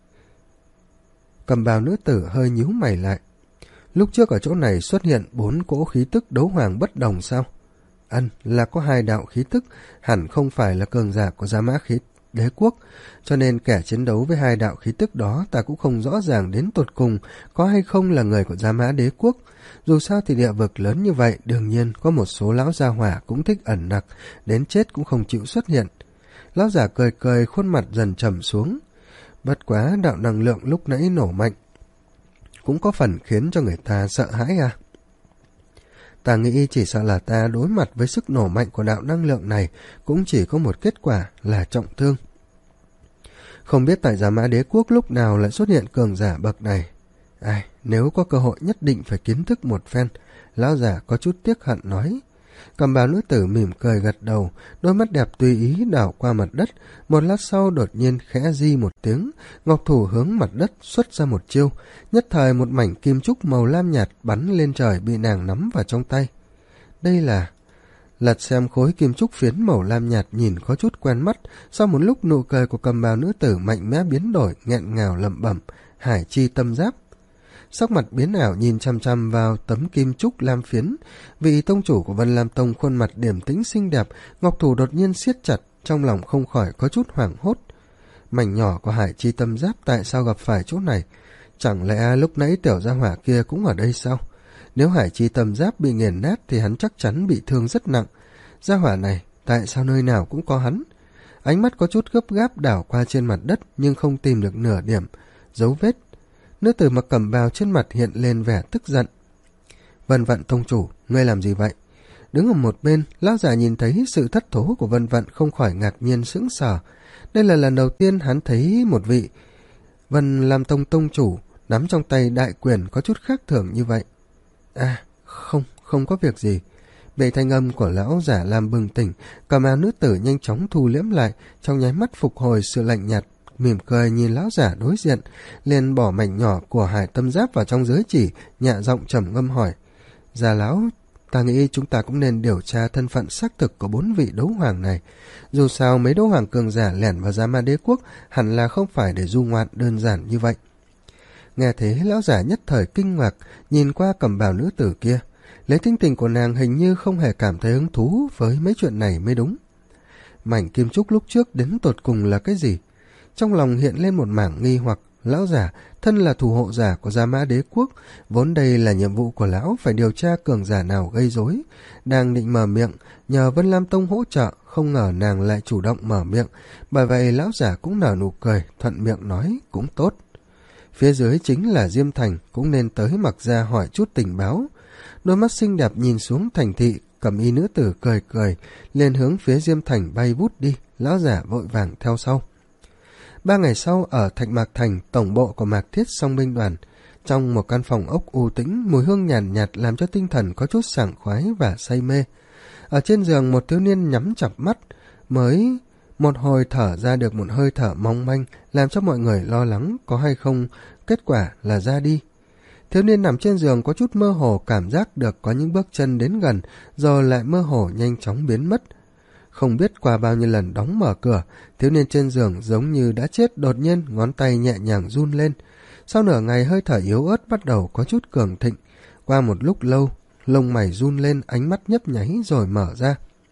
cầm bào nữ tử hơi nhíu mày lại. Lúc trước ở chỗ này xuất hiện bốn cỗ khí tức đấu hoàng bất đồng sao? Ân, là có hai đạo khí tức, hẳn không phải là cường giả của Gia Mã khí đế quốc, cho nên kẻ chiến đấu với hai đạo khí tức đó ta cũng không rõ ràng đến tột cùng có hay không là người của Gia Mã đế quốc. Dù sao thì địa vực lớn như vậy, đương nhiên có một số lão gia hỏa cũng thích ẩn nặc, đến chết cũng không chịu xuất hiện. Lão giả cười cười, khuôn mặt dần trầm xuống. Bất quá đạo năng lượng lúc nãy nổ mạnh cũng có phần khiến cho người ta sợ hãi à. Ta nghĩ chỉ sợ là ta đối mặt với sức nổ mạnh của đạo năng lượng này cũng chỉ có một kết quả là trọng thương. Không biết tại Gia Mã đế quốc lúc nào lại xuất hiện cường giả bậc này. Ai, nếu có cơ hội nhất định phải kiến thức một phen. Lão giả có chút tiếc hận nói. Cầm bào nữ tử mỉm cười gật đầu, đôi mắt đẹp tùy ý đảo qua mặt đất. Một lát sau đột nhiên khẽ di một tiếng, ngọc thủ hướng mặt đất xuất ra một chiêu. Nhất thời một mảnh kim trúc màu lam nhạt bắn lên trời bị nàng nắm vào trong tay. Đây là... Lật xem khối kim trúc phiến màu lam nhạt nhìn có chút quen mắt. Sau một lúc nụ cười của cầm bào nữ tử mạnh mẽ biến đổi, nghẹn ngào lẩm bẩm, hải chi tâm giáp. Sắc mặt biến ảo nhìn chăm chăm vào tấm kim trúc lam phiến. Vị tông chủ của Vân Lam Tông khuôn mặt điềm tĩnh xinh đẹp, ngọc thủ đột nhiên siết chặt, trong lòng không khỏi có chút hoảng hốt. Mảnh nhỏ của hải chi tâm giáp tại sao gặp phải chỗ này? Chẳng lẽ lúc nãy tiểu gia hỏa kia cũng ở đây sao? Nếu hải chi tâm giáp bị nghiền nát thì hắn chắc chắn bị thương rất nặng. Gia hỏa này, tại sao nơi nào cũng có hắn? Ánh mắt có chút gấp gáp đảo qua trên mặt đất nhưng không tìm được nửa điểm dấu vết. Nữ tử mặc cẩm bào trên mặt hiện lên vẻ tức giận. Vân Vận tông chủ, ngươi làm gì vậy? Đứng ở một bên, lão già nhìn thấy sự thất thố của Vân Vận không khỏi ngạc nhiên sững sờ. Đây là lần đầu tiên hắn thấy một vị Vân Lam Tông tông chủ nắm trong tay đại quyền có chút khác thường như vậy. À, không, không có việc gì. Bị thanh âm của lão giả làm bừng tỉnh, cẩm bào nữ tử nhanh chóng thu liễm lại, trong nháy mắt phục hồi sự lạnh nhạt, mỉm cười nhìn lão giả đối diện, liền bỏ mảnh nhỏ của hải tâm giáp vào trong giới chỉ, nhẹ giọng trầm ngâm hỏi. Già lão, ta nghĩ chúng ta cũng nên điều tra thân phận xác thực của bốn vị đấu hoàng này. Dù sao mấy đấu hoàng cường giả lẻn vào Gia Mã đế quốc hẳn là không phải để du ngoạn đơn giản như vậy. Nghe thế lão giả nhất thời kinh ngạc, nhìn qua cẩm bào nữ tử kia. Lấy tính tình của nàng hình như không hề cảm thấy hứng thú với mấy chuyện này mới đúng. Mảnh kim trúc lúc trước đến tột cùng là cái gì? Trong lòng hiện lên một mảng nghi hoặc. Lão giả, thân là thủ hộ giả của Gia Mã đế quốc, vốn đây là nhiệm vụ của lão phải điều tra cường giả nào gây rối. Đang định mở miệng, nhờ Vân Lam Tông hỗ trợ, không ngờ nàng lại chủ động mở miệng. Bởi vậy lão giả cũng nở nụ cười, thuận miệng nói, cũng tốt. Phía dưới chính là Diêm Thành, cũng nên tới mặc ra hỏi chút tình báo. Đôi mắt xinh đẹp nhìn xuống thành thị, cẩm y nữ tử cười cười, liền hướng phía Diêm Thành bay vút đi, lão giả vội vàng theo sau. Ba ngày sau, ở Thạch Mạc Thành, tổng bộ của Mạc Thiết Song binh đoàn, trong một căn phòng ốc u tĩnh, mùi hương nhàn nhạt, nhạt làm cho tinh thần có chút sảng khoái và say mê. Ở trên giường, một thiếu niên nhắm chặt mắt, mới một hồi thở ra được một hơi thở mong manh, làm cho mọi người lo lắng có hay không, kết quả là ra đi. Thiếu niên nằm trên giường có chút mơ hồ cảm giác được có những bước chân đến gần, rồi lại mơ hồ nhanh chóng biến mất. Không biết qua bao nhiêu lần đóng mở cửa, thiếu niên trên giường giống như đã chết, đột nhiên ngón tay nhẹ nhàng run lên. Sau nửa ngày hơi thở yếu ớt bắt đầu có chút cường thịnh. Qua một lúc lâu, lông mày run lên, ánh mắt nhấp nháy rồi mở ra.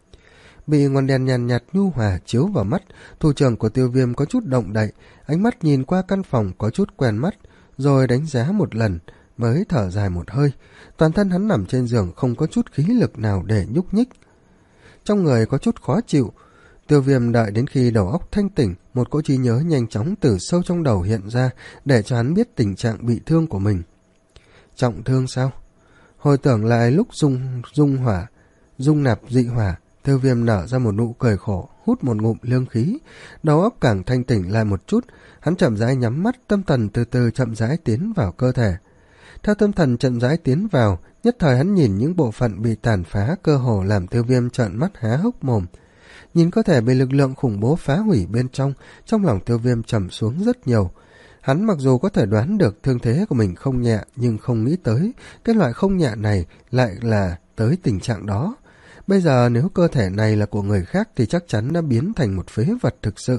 Bị ngọn đèn nhàn nhạt nhu hòa chiếu vào mắt, thủ trưởng của Tiêu Viêm có chút động đậy, ánh mắt nhìn qua căn phòng có chút quen mắt, rồi đánh giá một lần, mới thở dài một hơi. Toàn thân hắn nằm trên giường không có chút khí lực nào để nhúc nhích. Trong người có chút khó chịu, Tiêu Viêm đợi đến khi đầu óc thanh tỉnh, một cỗ trí nhớ nhanh chóng từ sâu trong đầu hiện ra để cho hắn biết tình trạng bị thương của mình. Trọng thương sao? Hồi tưởng lại lúc dung, dung hỏa, dung nạp dị hỏa, Tiêu Viêm nở ra một nụ cười khổ, hút một ngụm lương khí, đầu óc càng thanh tỉnh lại một chút, hắn chậm rãi nhắm mắt, tâm thần từ từ chậm rãi tiến vào cơ thể. Theo tâm thần chậm rãi tiến vào, nhất thời hắn nhìn những bộ phận bị tàn phá, cơ hồ làm Tiêu Viêm trợn mắt há hốc mồm. Nhìn cơ thể bị lực lượng khủng bố phá hủy bên trong, trong lòng Tiêu Viêm trầm xuống rất nhiều. Hắn mặc dù có thể đoán được thương thế của mình không nhẹ, nhưng không nghĩ tới cái loại không nhẹ này lại là tới tình trạng đó. Bây giờ nếu cơ thể này là của người khác thì chắc chắn đã biến thành một phế vật thực sự.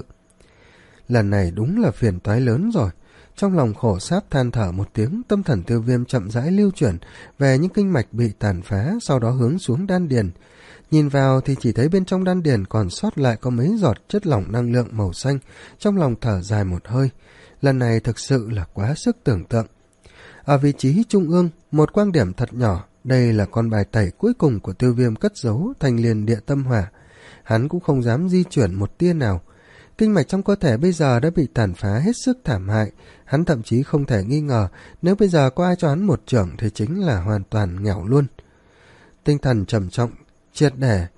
Lần này đúng là phiền toái lớn rồi. Trong lòng khổ sáp than thở một tiếng, tâm thần Tiêu Viêm chậm rãi lưu chuyển về những kinh mạch bị tàn phá, sau đó hướng xuống đan điền. Nhìn vào thì chỉ thấy bên trong đan điền còn sót lại có mấy giọt chất lỏng năng lượng màu xanh, trong lòng thở dài một hơi. Lần này thực sự là quá sức tưởng tượng. Ở vị trí trung ương, một quang điểm thật nhỏ, đây là con bài tẩy cuối cùng của Tiêu Viêm cất giấu thành liền địa tâm hỏa. Hắn cũng không dám di chuyển một tia nào. Kinh mạch trong cơ thể bây giờ đã bị tàn phá hết sức thảm hại. Hắn thậm chí không thể nghi ngờ nếu bây giờ có ai cho hắn một chưởng thì chính là hoàn toàn nghèo luôn. Tinh thần trầm trọng, triệt để.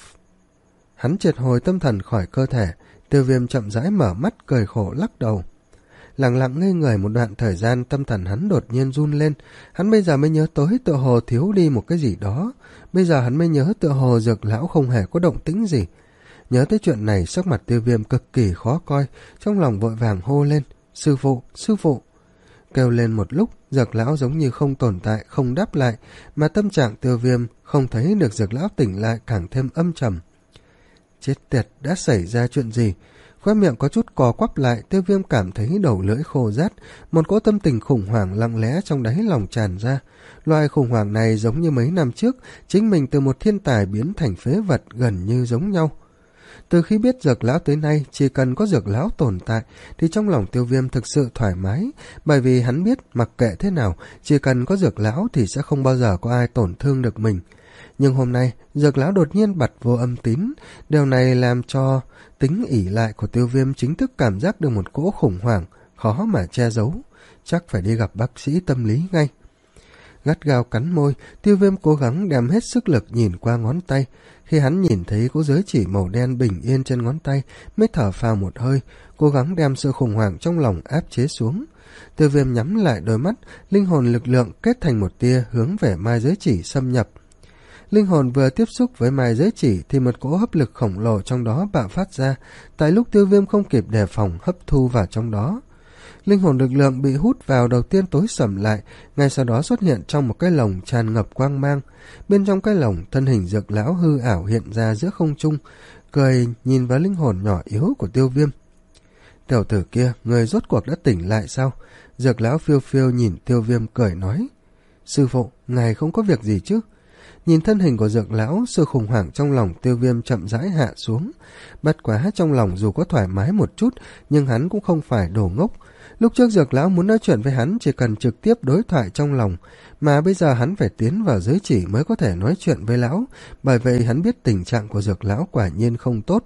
Hắn triệt hồi tâm thần khỏi cơ thể. Tiêu Viêm chậm rãi mở mắt cười khổ lắc đầu. Lặng lặng ngây người một đoạn thời gian, tâm thần hắn đột nhiên run lên. Hắn bây giờ mới nhớ tới tựa hồ thiếu đi một cái gì đó. Bây giờ hắn mới nhớ tựa hồ Dược lão không hề có động tĩnh gì. Nhớ tới chuyện này, sắc mặt Tiêu Viêm cực kỳ khó coi, trong lòng vội vàng hô lên: "Sư phụ, sư phụ!" Kêu lên một lúc, Dược lão giống như không tồn tại, không đáp lại, mà tâm trạng Tiêu Viêm không thấy được Dược lão tỉnh lại càng thêm âm trầm. Chết tiệt, đã xảy ra chuyện gì? Khóe miệng có chút cò quắp lại, Tiêu Viêm cảm thấy đầu lưỡi khô rát, một cỗ tâm tình khủng hoảng lặng lẽ trong đáy lòng tràn ra. Loại khủng hoảng này giống như mấy năm trước, chính mình từ một thiên tài biến thành phế vật gần như giống nhau. Từ khi biết Dược lão tới nay, chỉ cần có Dược lão tồn tại thì trong lòng Tiêu Viêm thực sự thoải mái, bởi vì hắn biết mặc kệ thế nào, chỉ cần có Dược lão thì sẽ không bao giờ có ai tổn thương được mình. Nhưng hôm nay, Dược lão đột nhiên bật vô âm tín, điều này làm cho tính ỷ lại của Tiêu Viêm chính thức cảm giác được một cỗ khủng hoảng, khó mà che giấu, chắc phải đi gặp bác sĩ tâm lý ngay. Gắt gao cắn môi, Tiêu Viêm cố gắng đem hết sức lực nhìn qua ngón tay. Khi hắn nhìn thấy có giới chỉ màu đen bình yên trên ngón tay, mới thở phào một hơi, cố gắng đem sự khủng hoảng trong lòng áp chế xuống. Tiêu Viêm nhắm lại đôi mắt, linh hồn lực lượng kết thành một tia hướng về mai giới chỉ xâm nhập. Linh hồn vừa tiếp xúc với mai giới chỉ thì một cỗ hấp lực khổng lồ trong đó bạo phát ra, tại lúc Tiêu Viêm không kịp đề phòng hấp thu vào trong đó. Linh hồn lực lượng bị hút vào đầu tiên tối sầm lại, ngay sau đó xuất hiện trong một cái lồng tràn ngập quang mang. Bên trong cái lồng, thân hình Dược lão hư ảo hiện ra giữa không trung, cười nhìn vào linh hồn nhỏ yếu của Tiêu Viêm. "Tiểu tử kia, người rốt cuộc đã tỉnh lại sao?" Dược lão phiêu phiêu nhìn Tiêu Viêm cười nói. "Sư phụ, ngài không có việc gì chứ?" Nhìn thân hình của Dược lão, sự khủng hoảng trong lòng Tiêu Viêm chậm rãi hạ xuống. Bất quá trong lòng dù có thoải mái một chút, nhưng hắn cũng không phải đồ ngốc. Lúc trước Dược lão muốn nói chuyện với hắn chỉ cần trực tiếp đối thoại trong lòng, mà bây giờ hắn phải tiến vào giới chỉ mới có thể nói chuyện với lão, bởi vậy hắn biết tình trạng của Dược lão quả nhiên không tốt.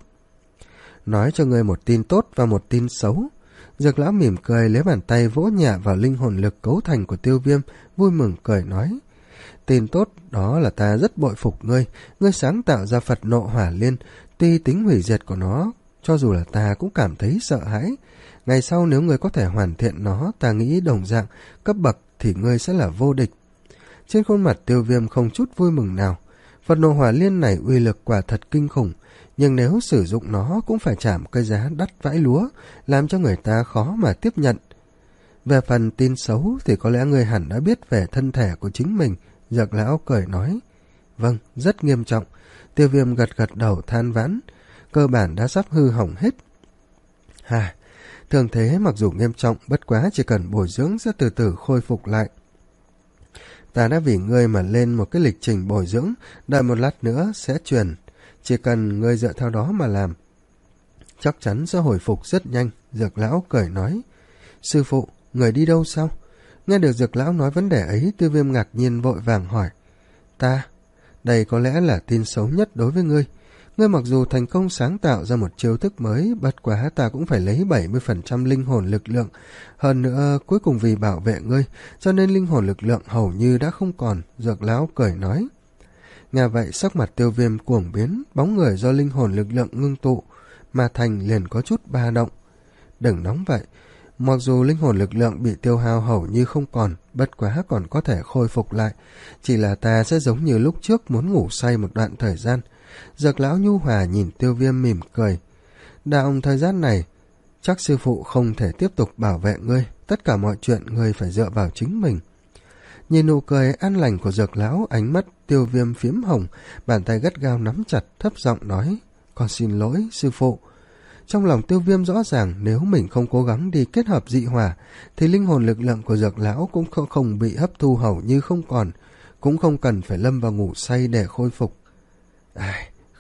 "Nói cho ngươi một tin tốt và một tin xấu." Dược lão mỉm cười lấy bàn tay vỗ nhẹ vào linh hồn lực cấu thành của Tiêu Viêm, vui mừng cười nói: "Tin tốt đó là ta rất bội phục ngươi, ngươi sáng tạo ra Phật Nộ Hỏa Liên, tuy tính hủy diệt của nó, cho dù là ta cũng cảm thấy sợ hãi. Ngày sau nếu ngươi có thể hoàn thiện nó, ta nghĩ đồng dạng, cấp bậc thì ngươi sẽ là vô địch." Trên khuôn mặt Tiêu Viêm không chút vui mừng nào. Phật Nộ Hỏa Liên này uy lực quả thật kinh khủng, nhưng nếu sử dụng nó cũng phải trả một cái giá đắt vãi lúa, làm cho người ta khó mà tiếp nhận. Về phần tin xấu thì có lẽ ngươi hẳn đã biết về thân thể của chính mình. Dược lão cười nói. "Vâng, rất nghiêm trọng." Tiêu Viêm gật gật đầu than vãn. Cơ bản đã sắp hư hỏng hết. "Hà, thường thế mặc dù nghiêm trọng, bất quá chỉ cần bồi dưỡng sẽ từ từ khôi phục lại. Ta đã vì ngươi mà lên một cái lịch trình bồi dưỡng, đợi một lát nữa sẽ truyền. Chỉ cần ngươi dựa theo đó mà làm, chắc chắn sẽ hồi phục rất nhanh." Dược lão cười nói. "Sư phụ, người đi đâu sao?" Nghe được Dược lão nói vấn đề ấy, Tiêu Viêm ngạc nhiên vội vàng hỏi. "Ta, đây có lẽ là tin xấu nhất đối với ngươi. Ngươi mặc dù thành công sáng tạo ra một chiêu thức mới, bất quá ta cũng phải lấy bảy mươi phần trăm linh hồn lực lượng. Hơn nữa, cuối cùng vì bảo vệ ngươi, cho nên linh hồn lực lượng hầu như đã không còn." Dược lão cười nói. Nghe vậy, sắc mặt Tiêu Viêm cuồng biến, bóng người do linh hồn lực lượng ngưng tụ mà thành liền có chút ba động. "Đừng nóng vậy. Mặc dù linh hồn lực lượng bị tiêu hao hầu như không còn, bất quá còn có thể khôi phục lại. Chỉ là ta sẽ giống như lúc trước muốn ngủ say một đoạn thời gian." Dược lão nhu hòa nhìn Tiêu Viêm mỉm cười. "Đạo thời gian này, chắc sư phụ không thể tiếp tục bảo vệ ngươi. Tất cả mọi chuyện ngươi phải dựa vào chính mình." Nhìn nụ cười an lành của Dược lão, ánh mắt Tiêu Viêm phiếm hồng, bàn tay gắt gao nắm chặt, thấp giọng nói. "Con xin lỗi, sư phụ." Trong lòng Tiêu Viêm rõ ràng nếu mình không cố gắng đi kết hợp dị hỏa, thì linh hồn lực lượng của Dược lão cũng không, không bị hấp thu hầu như không còn, cũng không cần phải lâm vào ngủ say để khôi phục. Ai,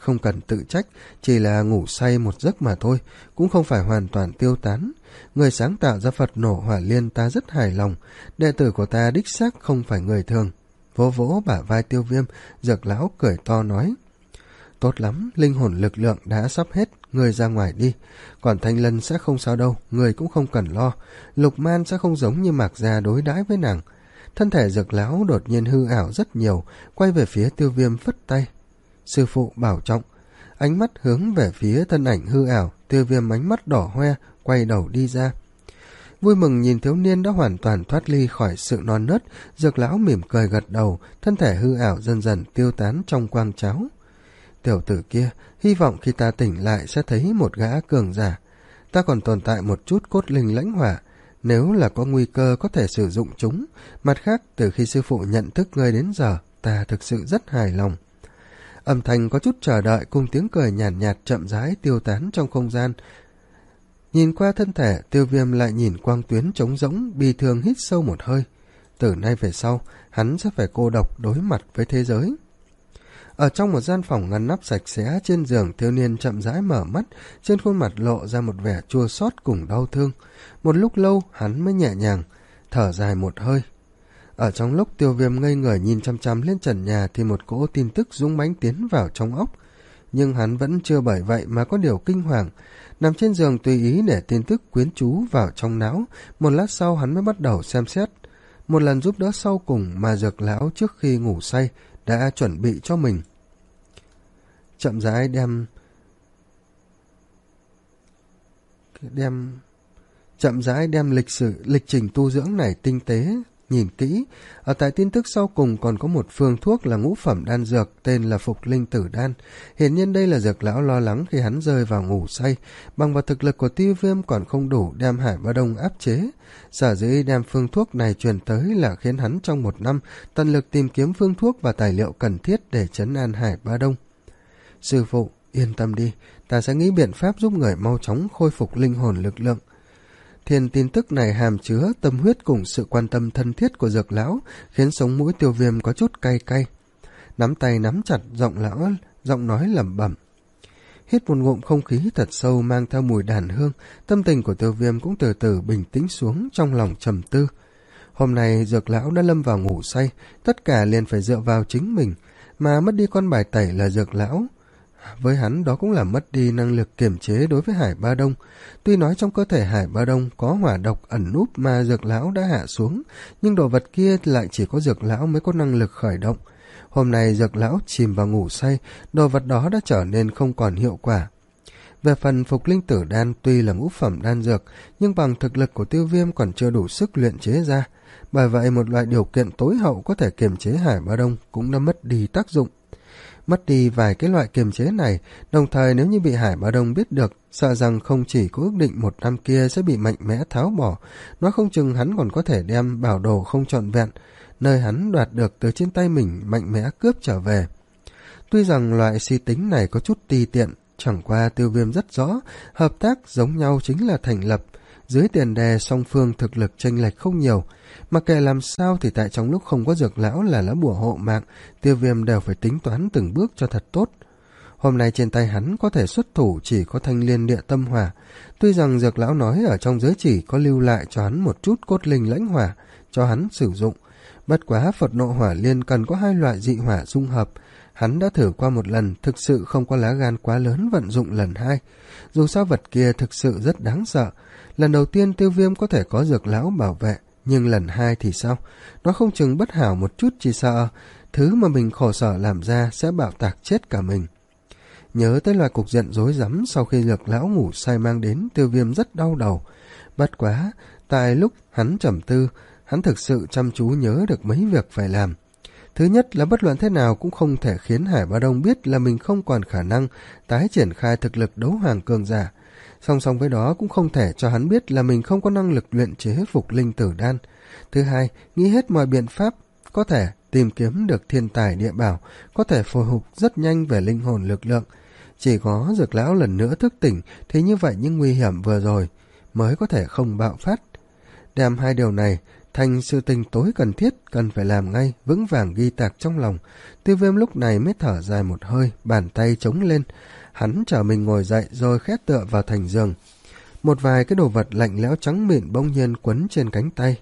không cần tự trách, chỉ là ngủ say một giấc mà thôi, cũng không phải hoàn toàn tiêu tán. Người sáng tạo ra Phật nổ hỏa liên ta rất hài lòng, đệ tử của ta đích xác không phải người thường. Vỗ vỗ bả vai Tiêu Viêm, Dược lão cười to nói: tốt lắm, linh hồn lực lượng đã sắp hết, người ra ngoài đi. Còn Thanh Lân sẽ không sao đâu, người cũng không cần lo. Lục Man sẽ không giống như Mạc Gia đối đãi với nàng. Thân thể Dược lão đột nhiên hư ảo rất nhiều, quay về phía Tiêu Viêm phất tay: sư phụ bảo trọng. Ánh mắt hướng về phía thân ảnh hư ảo, Tiêu Viêm ánh mắt đỏ hoe, quay đầu đi ra. Vui mừng nhìn thiếu niên đã hoàn toàn thoát ly khỏi sự non nớt, Dược lão mỉm cười gật đầu, thân thể hư ảo dần dần tiêu tán trong quang cháo. Tiểu tử kia, hy vọng khi ta tỉnh lại sẽ thấy một gã cường giả. Ta còn tồn tại một chút cốt linh lãnh hỏa, nếu là có nguy cơ có thể sử dụng chúng. Mặt khác, từ khi sư phụ nhận thức ngươi đến giờ, ta thực sự rất hài lòng. Âm thanh có chút chờ đợi cùng tiếng cười nhàn nhạt, nhạt chậm rãi tiêu tán trong không gian. Nhìn qua thân thể, Tiêu Viêm lại nhìn quang tuyến trống rỗng, bi thương hít sâu một hơi. Từ nay về sau, hắn sẽ phải cô độc đối mặt với thế giới. Ở trong một gian phòng ngăn nắp sạch sẽ, trên giường thiếu niên chậm rãi mở mắt, trên khuôn mặt lộ ra một vẻ chua xót cùng đau thương. Một lúc lâu hắn mới nhẹ nhàng thở dài một hơi. Ở trong lúc Tiêu Viêm ngây người nhìn chăm chăm lên trần nhà thì một cỗ tin tức dũng mãnh tiến vào trong óc. Nhưng hắn vẫn chưa bởi vậy mà có điều kinh hoàng. Nằm trên giường tùy ý để tin tức quyến chú vào trong não. Một lát sau hắn mới bắt đầu xem xét một lần giúp đỡ sau cùng mà Dược lão trước khi ngủ say đã chuẩn bị cho mình. Chậm rãi đem đem chậm rãi đem lịch sử lịch trình tu dưỡng này tinh tế nhìn kỹ. Ở tại tin tức sau cùng còn có một phương thuốc là ngũ phẩm đan dược tên là Phục Linh Tử Đan. Hiển nhiên đây là Dược lão lo lắng khi hắn rơi vào ngủ say, bằng vào thực lực của Tiêu Viêm còn không đủ đem Hải Ba Đông áp chế. Sở dĩ đem phương thuốc này truyền tới là khiến hắn trong một năm tận lực tìm kiếm phương thuốc và tài liệu cần thiết để trấn an Hải Ba Đông. Sư phụ, yên tâm đi, ta sẽ nghĩ biện pháp giúp người mau chóng khôi phục linh hồn lực lượng. Thiên tin tức này hàm chứa tâm huyết cùng sự quan tâm thân thiết của Dược lão, khiến sống mũi Tiêu Viêm có chút cay cay. Nắm tay nắm chặt, giọng lão giọng nói lẩm bẩm. Hít một ngụm không khí thật sâu mang theo mùi đàn hương, tâm tình của Tiêu Viêm cũng từ từ bình tĩnh xuống, trong lòng trầm tư. Hôm nay Dược lão đã lâm vào ngủ say, tất cả liền phải dựa vào chính mình, mà mất đi con bài tẩy là Dược lão. Với hắn đó cũng là mất đi năng lực kiềm chế đối với Hải Ba Đông. Tuy nói trong cơ thể Hải Ba Đông có hỏa độc ẩn núp mà Dược lão đã hạ xuống, nhưng đồ vật kia lại chỉ có Dược lão mới có năng lực khởi động. Hôm nay Dược lão chìm vào ngủ say, đồ vật đó đã trở nên không còn hiệu quả. Về phần Phục Linh Tử Đan tuy là ngũ phẩm đan dược, nhưng bằng thực lực của Tiêu Viêm còn chưa đủ sức luyện chế ra. Bởi vậy một loại điều kiện tối hậu có thể kiềm chế Hải Ba Đông cũng đã mất đi tác dụng. Mất đi vài cái loại kiềm chế này, đồng thời nếu như bị Hải Ba Đông biết được, sợ rằng không chỉ có ước định một năm kia sẽ bị mạnh mẽ tháo bỏ, nói không chừng hắn còn có thể đem bảo đồ không trọn vẹn, nơi hắn đoạt được từ trên tay mình mạnh mẽ cướp trở về. Tuy rằng loại si tính này có chút ti tiện, chẳng qua Tiêu Viêm rất rõ, hợp tác giống nhau chính là thành lập, dưới tiền đề song phương thực lực chênh lệch không nhiều. Mà kể làm sao thì tại trong lúc không có Dược lão là lá bùa hộ mạng, Tiêu Viêm đều phải tính toán từng bước cho thật tốt. Hôm nay trên tay hắn có thể xuất thủ chỉ có Thanh Liên Địa Tâm Hỏa. Tuy rằng Dược lão nói ở trong giới chỉ có lưu lại cho hắn một chút cốt linh lãnh hỏa cho hắn sử dụng. Bất quá Phật Nộ Hỏa Liên cần có hai loại dị hỏa dung hợp. Hắn đã thử qua một lần, thực sự không có lá gan quá lớn vận dụng lần hai. Dù sao vật kia thực sự rất đáng sợ. Lần đầu tiên Tiêu Viêm có thể có Dược lão bảo vệ, nhưng lần hai thì sao? Nó không chừng bất hảo một chút chỉ sợ thứ mà mình khổ sở làm ra sẽ bạo tạc chết cả mình. Nhớ tới loại cục diện rối rắm sau khi Dược lão ngủ say mang đến, Tiêu Viêm rất đau đầu. Bất quá, tại lúc hắn trầm tư, hắn thực sự chăm chú nhớ được mấy việc phải làm. Thứ nhất là bất luận thế nào cũng không thể khiến Hải Ba Đông biết là mình không còn khả năng tái triển khai thực lực đấu hoàng cường giả. Song song với đó cũng không thể cho hắn biết là mình không có năng lực luyện chế Phục Linh Tử Đan. Thứ hai, nghĩ hết mọi biện pháp có thể tìm kiếm được thiên tài địa bảo, có thể phhồi phục rất nhanh về linh hồn lực lượng. Chỉ có Dược lão lần nữa thức tỉnh thì như vậy những nguy hiểm vừa rồi mới có thể không bạo phát. Đem hai điều này, thành sự tình tối cần thiết, cần phải làm ngay, vững vàng ghi tạc trong lòng. Tiêu Viêm lúc này mới thở dài một hơi, bàn tay chống lên. Hắn trở mình ngồi dậy rồi khét tựa vào thành giường. Một vài cái đồ vật lạnh lẽo trắng mịn bỗng nhiên quấn trên cánh tay.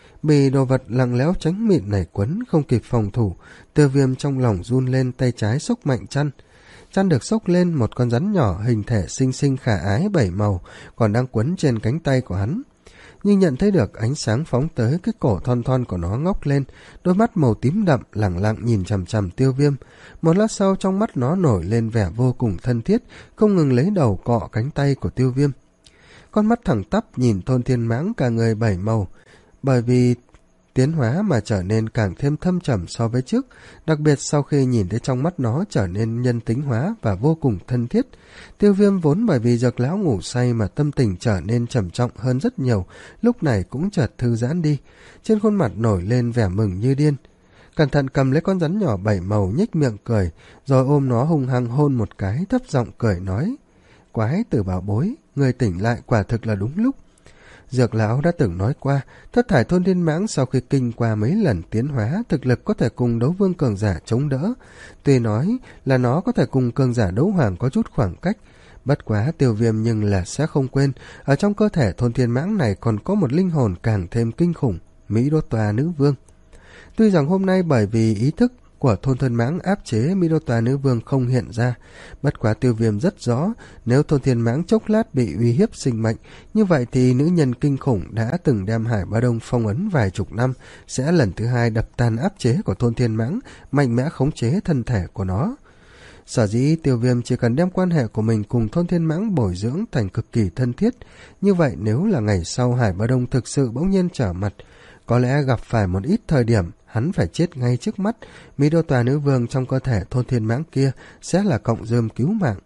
Bị đồ vật lặng lẽo trắng mịn này quấn không kịp phòng thủ, Tiêu Viêm trong lòng run lên, tay trái xốc mạnh chăn. Chăn được xốc lên, một con rắn nhỏ hình thể xinh xinh khả ái bảy màu còn đang quấn trên cánh tay của hắn. Nhưng nhận thấy được ánh sáng phóng tới, cái cổ thon thon của nó ngóc lên, đôi mắt màu tím đậm lẳng lặng nhìn chằm chằm Tiêu Viêm. Một lát sau trong mắt nó nổi lên vẻ vô cùng thân thiết, không ngừng lấy đầu cọ cánh tay của Tiêu Viêm. Con mắt thẳng tắp nhìn Thôn Thiên Mãng cả người bảy màu, bởi vì tiến hóa mà trở nên càng thêm thâm trầm so với trước, đặc biệt sau khi nhìn thấy trong mắt nó trở nên nhân tính hóa và vô cùng thân thiết. Tiêu Viêm vốn bởi vì Dược lão ngủ say mà tâm tình trở nên trầm trọng hơn rất nhiều, lúc này cũng chợt thư giãn đi, trên khuôn mặt nổi lên vẻ mừng như điên. Cẩn thận cầm lấy con rắn nhỏ bảy màu, nhếch miệng cười, rồi ôm nó hung hăng hôn một cái, thấp giọng cười nói: "Quái tử bảo bối, người tỉnh lại quả thực là đúng lúc." Dược lão đã từng nói qua, thất thải Thôn Thiên Mãng sau khi kinh qua mấy lần tiến hóa, thực lực có thể cùng đấu vương cường giả chống đỡ. Tuy nói là nó có thể cùng cường giả đấu hoàng có chút khoảng cách, bất quá Tiêu Viêm nhưng là sẽ không quên, ở trong cơ thể Thôn Thiên Mãng này còn có một linh hồn càng thêm kinh khủng, Mỹ Đô Tòa Nữ Vương. Tuy rằng hôm nay bởi vì ý thức của Thôn Thiên Mãng áp chế Mỹ Đô Tòa Nữ Vương không hiện ra, bất quá Tiêu Viêm rất rõ, nếu Thôn Thiên Mãng chốc lát bị uy hiếp sinh mệnh, như vậy thì nữ nhân kinh khủng đã từng đem Hải Bá Đông phong ấn vài chục năm sẽ lần thứ hai đập tan áp chế của Thôn Thiên Mãng, mạnh mẽ khống chế thân thể của nó. Sở dĩ Tiêu Viêm chỉ cần đem quan hệ của mình cùng Thôn Thiên Mãng bồi dưỡng thành cực kỳ thân thiết, như vậy nếu là ngày sau Hải Bá Đông thực sự bỗng nhiên trở mặt, có lẽ gặp phải một ít thời điểm hắn phải chết ngay trước mắt, Mỹ Đô Tòa Nữ Vương trong cơ thể Thôn Thiên Mãng kia sẽ là cọng rơm cứu mạng.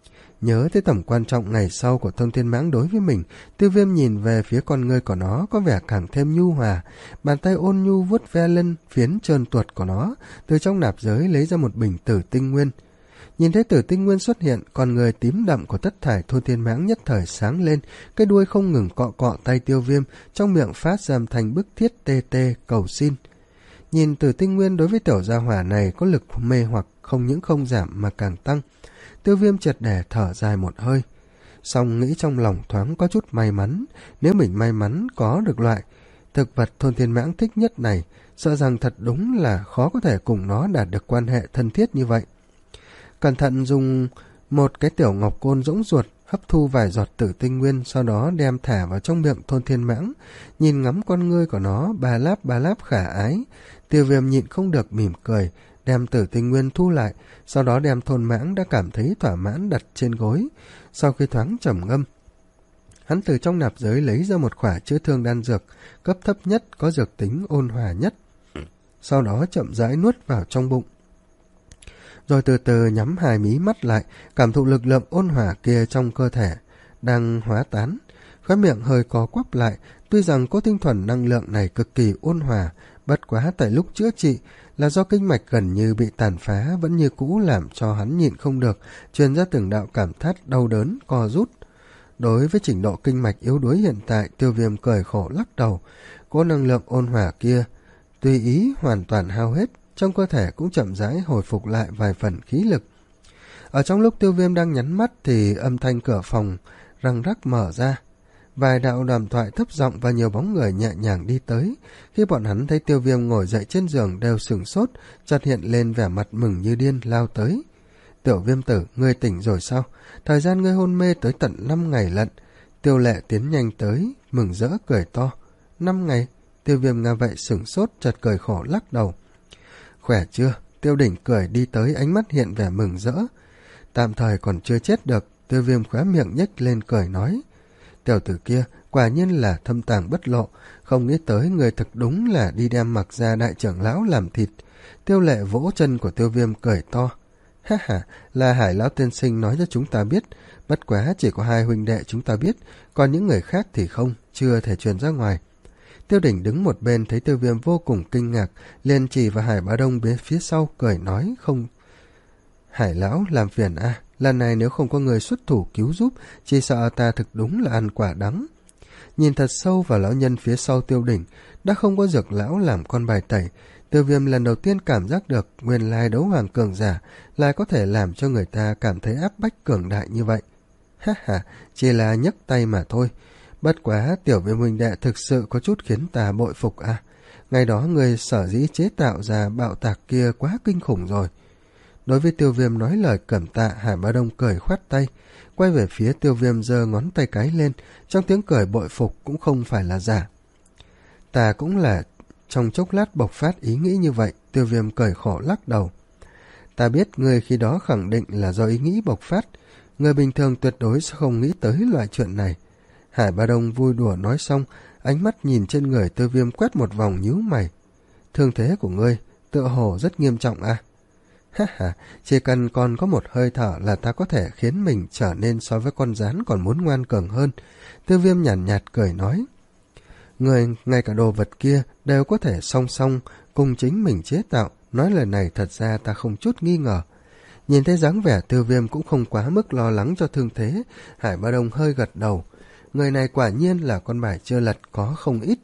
Nhớ tới tầm quan trọng ngày sau của Thôn Thiên Mãng đối với mình, Tiêu Viêm nhìn về phía con ngươi của nó có vẻ càng thêm nhu hòa, bàn tay ôn nhu vuốt ve lên phiến trơn tuột của nó, từ trong nạp giới lấy ra một bình tử tinh nguyên. Nhìn thấy tử tinh nguyên xuất hiện, con người tím đậm của thất thải Thôn Thiên Mãng nhất thời sáng lên, cái đuôi không ngừng cọ cọ tay Tiêu Viêm, trong miệng phát ra thành bức thiết tê tê cầu xin. Nhìn tử tinh nguyên đối với tiểu gia hỏa này có lực mê hoặc không những không giảm mà càng tăng, Tiêu Viêm triệt để thở dài một hơi. Song nghĩ trong lòng thoáng có chút may mắn, nếu mình may mắn có được loại thực vật Thôn Thiên Mãng thích nhất này, sợ rằng thật đúng là khó có thể cùng nó đạt được quan hệ thân thiết như vậy. Cẩn thận dùng một cái tiểu ngọc côn rỗng ruột hấp thu vài giọt tử tinh nguyên, sau đó đem thả vào trong miệng Thôn Thiên Mãng, nhìn ngắm con ngươi của nó ba láp ba láp khả ái. Tiêu Viêm nhịn không được mỉm cười, đem tử tinh nguyên thu lại, sau đó đem Thôn Mãng đã cảm thấy thỏa mãn đặt trên gối. Sau khi thoáng trầm ngâm, hắn từ trong nạp giới lấy ra một khỏa chữa thương đan dược, cấp thấp nhất, có dược tính ôn hòa nhất, sau đó chậm rãi nuốt vào trong bụng. Rồi từ từ nhắm hai mí mắt lại, cảm thụ lực lượng ôn hòa kia trong cơ thể đang hóa tán, khóe miệng hơi co quắp lại. Tuy rằng có tinh thuần năng lượng này cực kỳ ôn hòa, bất quá tại lúc chữa trị là do kinh mạch gần như bị tàn phá vẫn như cũ làm cho hắn nhịn không được truyền ra từng đạo cảm thát đau đớn co rút. Đối với trình độ kinh mạch yếu đuối hiện tại, Tiêu Viêm cười khổ lắc đầu. Cố năng lượng ôn hòa kia tùy ý hoàn toàn hao hết, trong cơ thể cũng chậm rãi hồi phục lại vài phần khí lực. Ở trong lúc Tiêu Viêm đang nhắm mắt thì âm thanh cửa phòng răng rắc mở ra. Vài đạo đàm thoại thấp giọng và nhiều bóng người nhẹ nhàng đi tới. Khi bọn hắn thấy Tiêu Viêm ngồi dậy trên giường đều sửng sốt, chợt hiện lên vẻ mặt mừng như điên lao tới. "Tiểu Viêm tử, ngươi tỉnh rồi sao? Thời gian ngươi hôn mê tới tận năm ngày lận." Tiêu Lệ tiến nhanh tới, mừng rỡ cười to. Năm ngày? Tiêu Viêm nghe vậy sửng sốt, chợt cười khổ lắc đầu. "Khỏe chưa?" Tiêu Đỉnh cười đi tới, ánh mắt hiện vẻ mừng rỡ. "Tạm thời còn chưa chết được." Tiêu Viêm khóe miệng nhếch lên cười nói. "Tiểu tử kia quả nhiên là thâm tàng bất lộ, không nghĩ tới người thực đúng là đi đem Mặc Gia đại trưởng lão làm thịt." Tiêu Lệ vỗ chân của Tiêu Viêm cười to. "Ha ha, là Hải lão tiên sinh nói cho chúng ta biết, bất quá chỉ có hai huynh đệ chúng ta biết, còn những người khác thì không, chưa thể truyền ra ngoài." Tiêu Đỉnh đứng một bên thấy Tiêu Viêm vô cùng kinh ngạc, liền chỉ vào Hải Bá Đông bên phía sau cười nói. "Không, Hải lão làm phiền a, lần này nếu không có người xuất thủ cứu giúp, chỉ sợ ta thực đúng là ăn quả đắng." Nhìn thật sâu vào lão nhân phía sau Tiêu Đỉnh, đã không có Dược lão làm con bài tẩy, Tiêu Viêm lần đầu tiên cảm giác được nguyên lai đấu hoàng cường giả lại có thể làm cho người ta cảm thấy áp bách cường đại như vậy. Ha ha, chỉ là nhấc tay mà thôi. Bất quá Tiểu Viêm huynh đệ thực sự có chút khiến ta bội phục à. Ngày đó người sở dĩ chế tạo ra bạo tạc kia quá kinh khủng rồi. Đối với Tiêu Viêm nói lời cảm tạ, Hải Bá Đông cười khoát tay, quay về phía Tiêu Viêm giơ ngón tay cái lên, trong tiếng cười bội phục cũng không phải là giả. Ta cũng là trong chốc lát bộc phát ý nghĩ như vậy. Tiêu Viêm cười khổ lắc đầu. Ta biết người khi đó khẳng định là do ý nghĩ bộc phát, người bình thường tuyệt đối sẽ không nghĩ tới loại chuyện này. Hải Bá Đông vui đùa nói xong, ánh mắt nhìn trên người Tiêu Viêm quét một vòng nhíu mày. Thương thế của ngươi tựa hồ rất nghiêm trọng à? Ha ha, chỉ cần còn có một hơi thở là ta có thể khiến mình trở nên so với con rắn còn muốn ngoan cường hơn. Tiêu Viêm nhàn nhạt, nhạt cười nói. Người, ngay cả đồ vật kia đều có thể song song cùng chính mình chế tạo. Nói lời này thật ra ta không chút nghi ngờ. Nhìn thấy dáng vẻ Tiêu Viêm cũng không quá mức lo lắng cho thương thế, Hải Bá Đông hơi gật đầu. Người này quả nhiên là con bài chưa lật có không ít.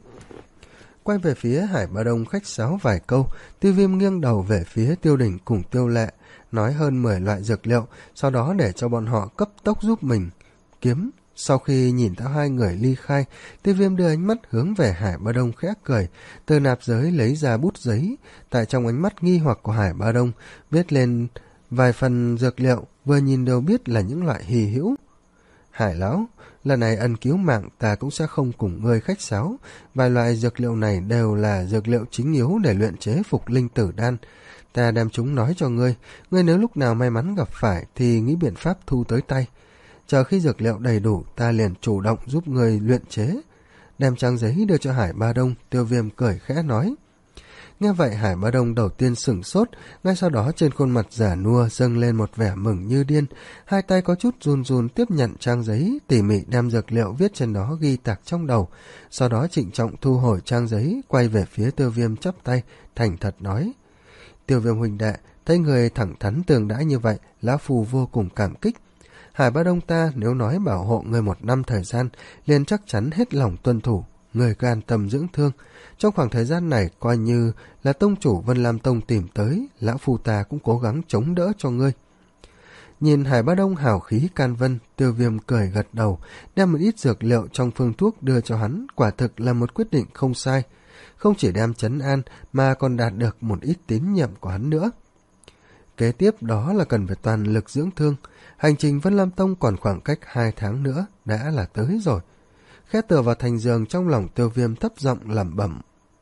Quay về phía Hải Bá Đông khách sáo vài câu, Tiêu Viêm nghiêng đầu về phía Tiêu Đỉnh cùng Tiêu Lệ, nói hơn mười loại dược liệu, sau đó để cho bọn họ cấp tốc giúp mình kiếm. Sau khi nhìn thấy hai người ly khai, Tiêu Viêm đưa ánh mắt hướng về Hải Bá Đông khẽ cười, từ nạp giới lấy ra bút giấy, tại trong ánh mắt nghi hoặc của Hải Bá Đông viết lên vài phần dược liệu, vừa nhìn đều biết là những loại hy hữu. Hải lão, lần này ân cứu mạng ta cũng sẽ không cùng ngươi khách sáo, vài loại dược liệu này đều là dược liệu chính yếu để luyện chế phục linh tử đan. Ta đem chúng nói cho ngươi, ngươi nếu lúc nào may mắn gặp phải thì nghĩ biện pháp thu tới tay. Chờ khi dược liệu đầy đủ, ta liền chủ động giúp ngươi luyện chế. Đem trang giấy đưa cho Hải Bá Đông, Tiêu Viêm cười khẽ nói. Nghe vậy Hải Bá Đông đầu tiên sửng sốt, ngay sau đó trên khuôn mặt già nua dâng lên một vẻ mừng như điên, hai tay có chút run run tiếp nhận trang giấy, tỉ mỉ đem dược liệu viết trên đó ghi tạc trong đầu, sau đó trịnh trọng thu hồi trang giấy, quay về phía Tiêu Viêm chắp tay, thành thật nói. Tiêu Viêm huynh đệ, thấy người thẳng thắn tường đãi như vậy, lão phu vô cùng cảm kích. Hải Bá Đông ta nếu nói bảo hộ người một năm thời gian, liền chắc chắn hết lòng tuân thủ, người cứ an tâm dưỡng thương. Trong khoảng thời gian này coi như là tông chủ Vân Lam Tông tìm tới, lão phu ta cũng cố gắng chống đỡ cho ngươi. Nhìn Hải Bá Đông hào khí can vân, Tiêu Viêm cười gật đầu, đem một ít dược liệu trong phương thuốc đưa cho hắn, quả thực là một quyết định không sai. Không chỉ đem trấn an mà còn đạt được một ít tín nhiệm của hắn nữa. Kế tiếp đó là cần phải toàn lực dưỡng thương. Hành trình Vân Lam Tông còn khoảng cách hai tháng nữa đã là tới rồi. Khẽ tựa vào thành giường, trong lòng Tiêu Viêm thấp giọng lẩm bẩm.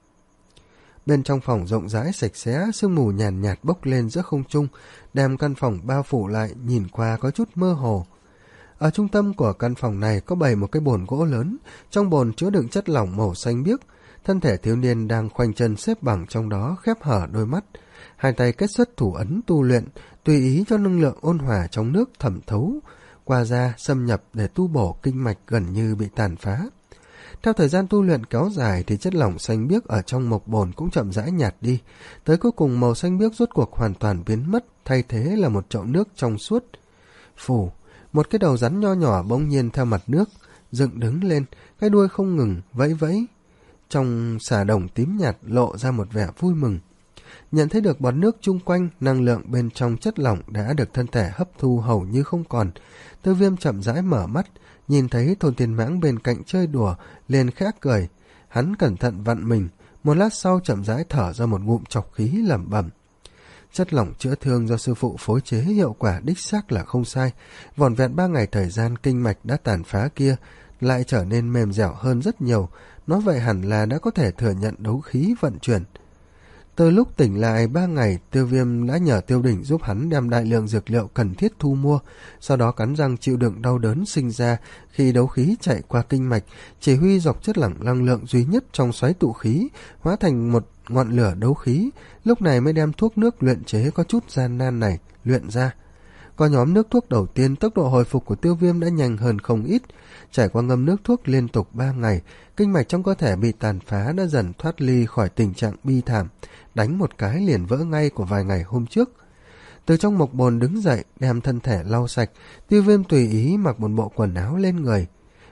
Bên trong phòng rộng rãi sạch sẽ, sương mù nhàn nhạt, nhạt bốc lên giữa không trung, đem căn phòng bao phủ lại, nhìn qua có chút mơ hồ. Ở trung tâm của căn phòng này có bày một cái bồn gỗ lớn, trong bồn chứa đựng chất lỏng màu xanh biếc. Thân thể thiếu niên đang khoanh chân xếp bằng trong đó, khép hở đôi mắt, hai tay kết xuất thủ ấn tu luyện, tùy ý cho năng lượng ôn hòa trong nước thẩm thấu qua da, xâm nhập để tu bổ kinh mạch gần như bị tàn phá. Theo thời gian tu luyện kéo dài thì chất lỏng xanh biếc ở trong mộc bồn cũng chậm rãi nhạt đi, tới cuối cùng màu xanh biếc rốt cuộc hoàn toàn biến mất, thay thế là một chậu nước trong suốt. Phù, một cái đầu rắn nho nhỏ bỗng nhiên theo mặt nước dựng đứng lên, cái đuôi không ngừng vẫy vẫy. Trong xà đồng tím nhạt lộ ra một vẻ vui mừng. Nhận thấy được bọt nước chung quanh, năng lượng bên trong chất lỏng đã được thân thể hấp thu hầu như không còn. Tiêu Viêm chậm rãi mở mắt, nhìn thấy Thôn Thiên Mãng bên cạnh chơi đùa, liền khẽ cười. Hắn cẩn thận vặn mình, một lát sau chậm rãi thở ra một ngụm trọc khí lẩm bẩm. Chất lỏng chữa thương do sư phụ phối chế hiệu quả đích xác là không sai. Vỏn vẹn ba ngày thời gian, kinh mạch đã tàn phá kia lại trở nên mềm dẻo hơn rất nhiều. Nói vậy hẳn là đã có thể thừa nhận đấu khí vận chuyển. Từ lúc tỉnh lại ba ngày, Tiêu Viêm đã nhờ Tiêu Đỉnh giúp hắn đem đại lượng dược liệu cần thiết thu mua, sau đó cắn răng chịu đựng đau đớn sinh ra khi đấu khí chạy qua kinh mạch, chỉ huy dọc chất lỏng năng lượng duy nhất trong xoáy tụ khí, hóa thành một ngọn lửa đấu khí, lúc này mới đem thuốc nước luyện chế có chút gian nan này luyện ra. Có nhóm nước thuốc đầu tiên, tốc độ hồi phục của Tiêu Viêm đã nhanh hơn không ít. Trải qua ngâm nước thuốc liên tục ba ngày, kinh mạch trong cơ thể bị tàn phá đã dần thoát ly khỏi tình trạng bi thảm, đánh một cái liền vỡ ngay của vài ngày hôm trước. Từ trong mộc bồn đứng dậy, đem thân thể lau sạch, Tiêu Viêm tùy ý mặc một bộ quần áo lên người.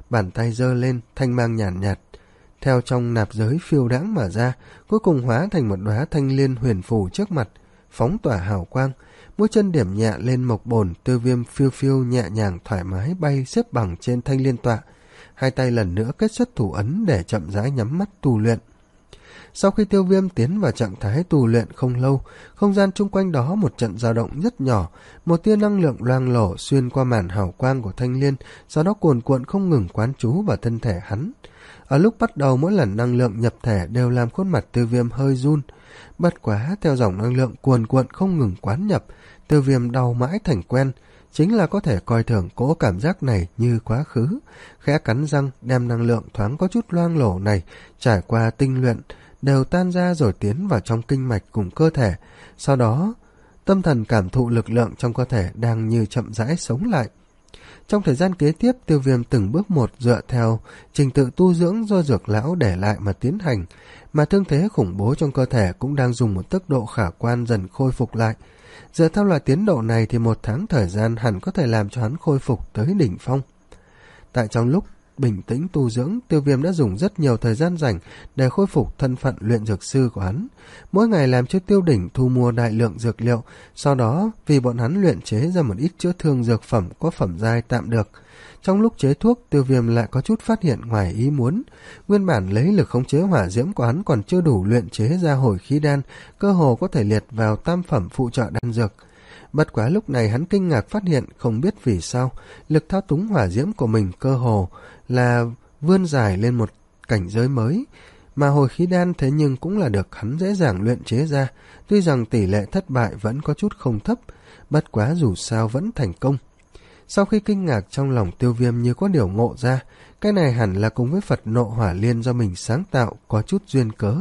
bàn tay giơ lên, thanh mang nhàn nhạt, nhạt theo trong nạp giới phiêu đãng mà ra, cuối cùng hóa thành một đóa thanh liên huyền phù trước mặt, phóng tỏa hào quang. Mũi chân điểm nhẹ lên mộc bồn, Tiêu Viêm phiêu phiêu nhẹ nhàng thoải mái bay xếp bằng trên thanh liên tọa. Hai tay lần nữa kết xuất thủ ấn để chậm rãi nhắm mắt tu luyện. Sau khi Tiêu Viêm tiến vào trạng thái tu luyện không lâu, không gian chung quanh đó một trận dao động rất nhỏ, một tia năng lượng loang lổ xuyên qua màn hào quang của thanh liên, sau đó cuồn cuộn không ngừng quán trú vào thân thể hắn. Ở lúc bắt đầu, mỗi lần năng lượng nhập thể đều làm khuôn mặt Tiêu Viêm hơi run. Bất quá theo dòng năng lượng cuồn cuộn không ngừng quán nhập, Tiêu Viêm đau mãi thành quen, chính là có thể coi thường cỗ cảm giác này như quá khứ. Khẽ cắn răng, đem năng lượng thoáng có chút loang lổ này trải qua tinh luyện đều tan ra rồi tiến vào trong kinh mạch cùng cơ thể. Sau đó tâm thần cảm thụ lực lượng trong cơ thể đang như chậm rãi sống lại. Trong thời gian kế tiếp, Tiêu Viêm từng bước một dựa theo trình tự tu dưỡng do Dược Lão để lại mà tiến hành, mà thương thế khủng bố trong cơ thể cũng đang dùng một tốc độ khả quan dần khôi phục lại. Dựa theo loại tiến độ này thì một tháng thời gian hẳn có thể làm cho hắn khôi phục tới đỉnh phong. Tại trong lúc bình tĩnh tu dưỡng, Tiêu Viêm đã dùng rất nhiều thời gian rảnh để khôi phục thân phận luyện dược sư của hắn. Mỗi ngày làm cho Tiêu Đỉnh thu mua đại lượng dược liệu, sau đó vì bọn hắn luyện chế ra một ít chữa thương dược phẩm có phẩm giai tạm được. Trong lúc chế thuốc, Tiêu Viêm lại có chút phát hiện ngoài ý muốn. Nguyên bản lấy lực khống chế hỏa diễm của hắn còn chưa đủ luyện chế ra hồi khí đan, cơ hồ có thể liệt vào tam phẩm phụ trợ đan dược. Bất quá lúc này hắn kinh ngạc phát hiện, không biết vì sao, lực thao túng hỏa diễm của mình cơ hồ là vươn dài lên một cảnh giới mới, mà hồi khí đan thế nhưng cũng là được hắn dễ dàng luyện chế ra, tuy rằng tỷ lệ thất bại vẫn có chút không thấp, bất quá dù sao vẫn thành công. Sau khi kinh ngạc, trong lòng Tiêu Viêm như có điều ngộ ra, cái này hẳn là cùng với Phật Nộ Hỏa Liên do mình sáng tạo có chút duyên cớ.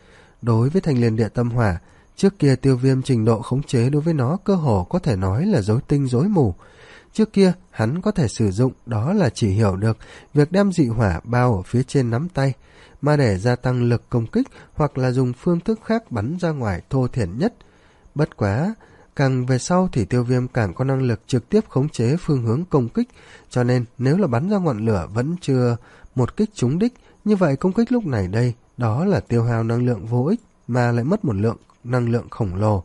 Đối với thanh liên địa tâm hỏa, trước kia Tiêu Viêm trình độ khống chế đối với nó cơ hồ có thể nói là rối tinh rối mù. Trước kia hắn có thể sử dụng đó là chỉ hiểu được việc đem dị hỏa bao ở phía trên nắm tay, mà để gia tăng lực công kích hoặc là dùng phương thức khác bắn ra ngoài thô thiển nhất. Bất quá, càng về sau thì Tiêu Viêm càng có năng lực trực tiếp khống chế phương hướng công kích, cho nên nếu là bắn ra ngọn lửa vẫn chưa một kích trúng đích, như vậy công kích lúc này đây, đó là tiêu hao năng lượng vô ích mà lại mất một lượng năng lượng khổng lồ.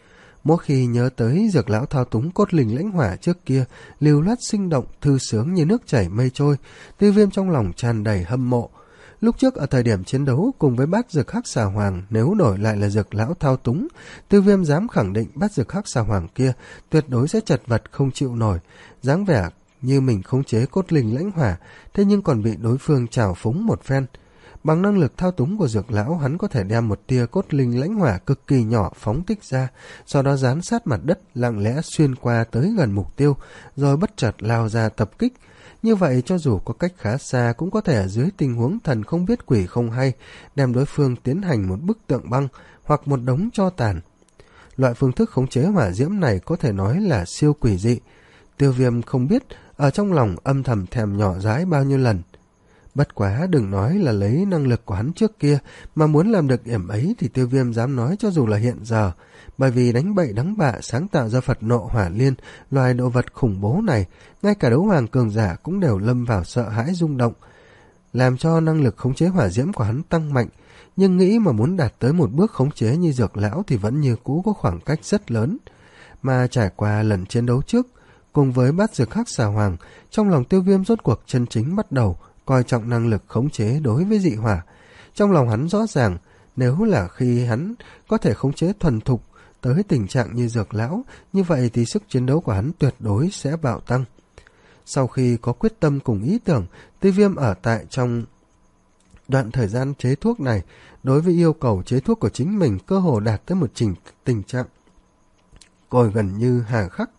Mỗi khi nhớ tới Dược Lão thao túng cốt linh lãnh hỏa trước kia, lưu loát sinh động, thư sướng như nước chảy mây trôi, Tiêu Viêm trong lòng tràn đầy hâm mộ. Lúc trước ở thời điểm chiến đấu cùng với bát dược hắc xà hoàng, nếu đổi lại là Dược Lão thao túng, Tiêu Viêm dám khẳng định bát dược hắc xà hoàng kia tuyệt đối sẽ chật vật không chịu nổi, dáng vẻ như mình khống chế cốt linh lãnh hỏa, thế nhưng còn bị đối phương trào phúng một phen. Bằng năng lực thao túng của Dược Lão, hắn có thể đem một tia cốt linh lãnh hỏa cực kỳ nhỏ phóng thích ra, sau đó dán sát mặt đất, lặng lẽ xuyên qua tới gần mục tiêu, rồi bất chợt lao ra tập kích. Như vậy cho dù có cách khá xa cũng có thể ở dưới tình huống thần không biết quỷ không hay, đem đối phương tiến hành một bức tượng băng hoặc một đống tro tàn. Loại phương thức khống chế hỏa diễm này có thể nói là siêu quỷ dị. Tiêu Viêm không biết ở trong lòng âm thầm thèm nhỏ dãi bao nhiêu lần. Bất quá đừng nói là lấy năng lực của hắn trước kia, mà muốn làm được điểm ấy thì Tiêu Viêm dám nói cho dù là hiện giờ, bởi vì đánh bậy đánh bạ sáng tạo ra Phật Nộ Hỏa Liên, loài động vật khủng bố này, ngay cả đấu hoàng cường giả cũng đều lâm vào sợ hãi rung động, làm cho năng lực khống chế hỏa diễm của hắn tăng mạnh, nhưng nghĩ mà muốn đạt tới một bước khống chế như Dược Lão thì vẫn như cũ có khoảng cách rất lớn. Mà trải qua lần chiến đấu trước, cùng với bát dược hắc xà hoàng, trong lòng Tiêu Viêm rốt cuộc chân chính bắt đầu coi trọng năng lực khống chế đối với dị hỏa. Trong lòng hắn rõ ràng, nếu là khi hắn có thể khống chế thuần thục tới tình trạng như Dược Lão, như vậy thì sức chiến đấu của hắn tuyệt đối sẽ bạo tăng. Sau khi có quyết tâm cùng ý tưởng, Tiêu Viêm ở tại trong đoạn thời gian chế thuốc này, đối với yêu cầu chế thuốc của chính mình cơ hồ đạt tới một trình tình trạng cồi gần như hà khắc.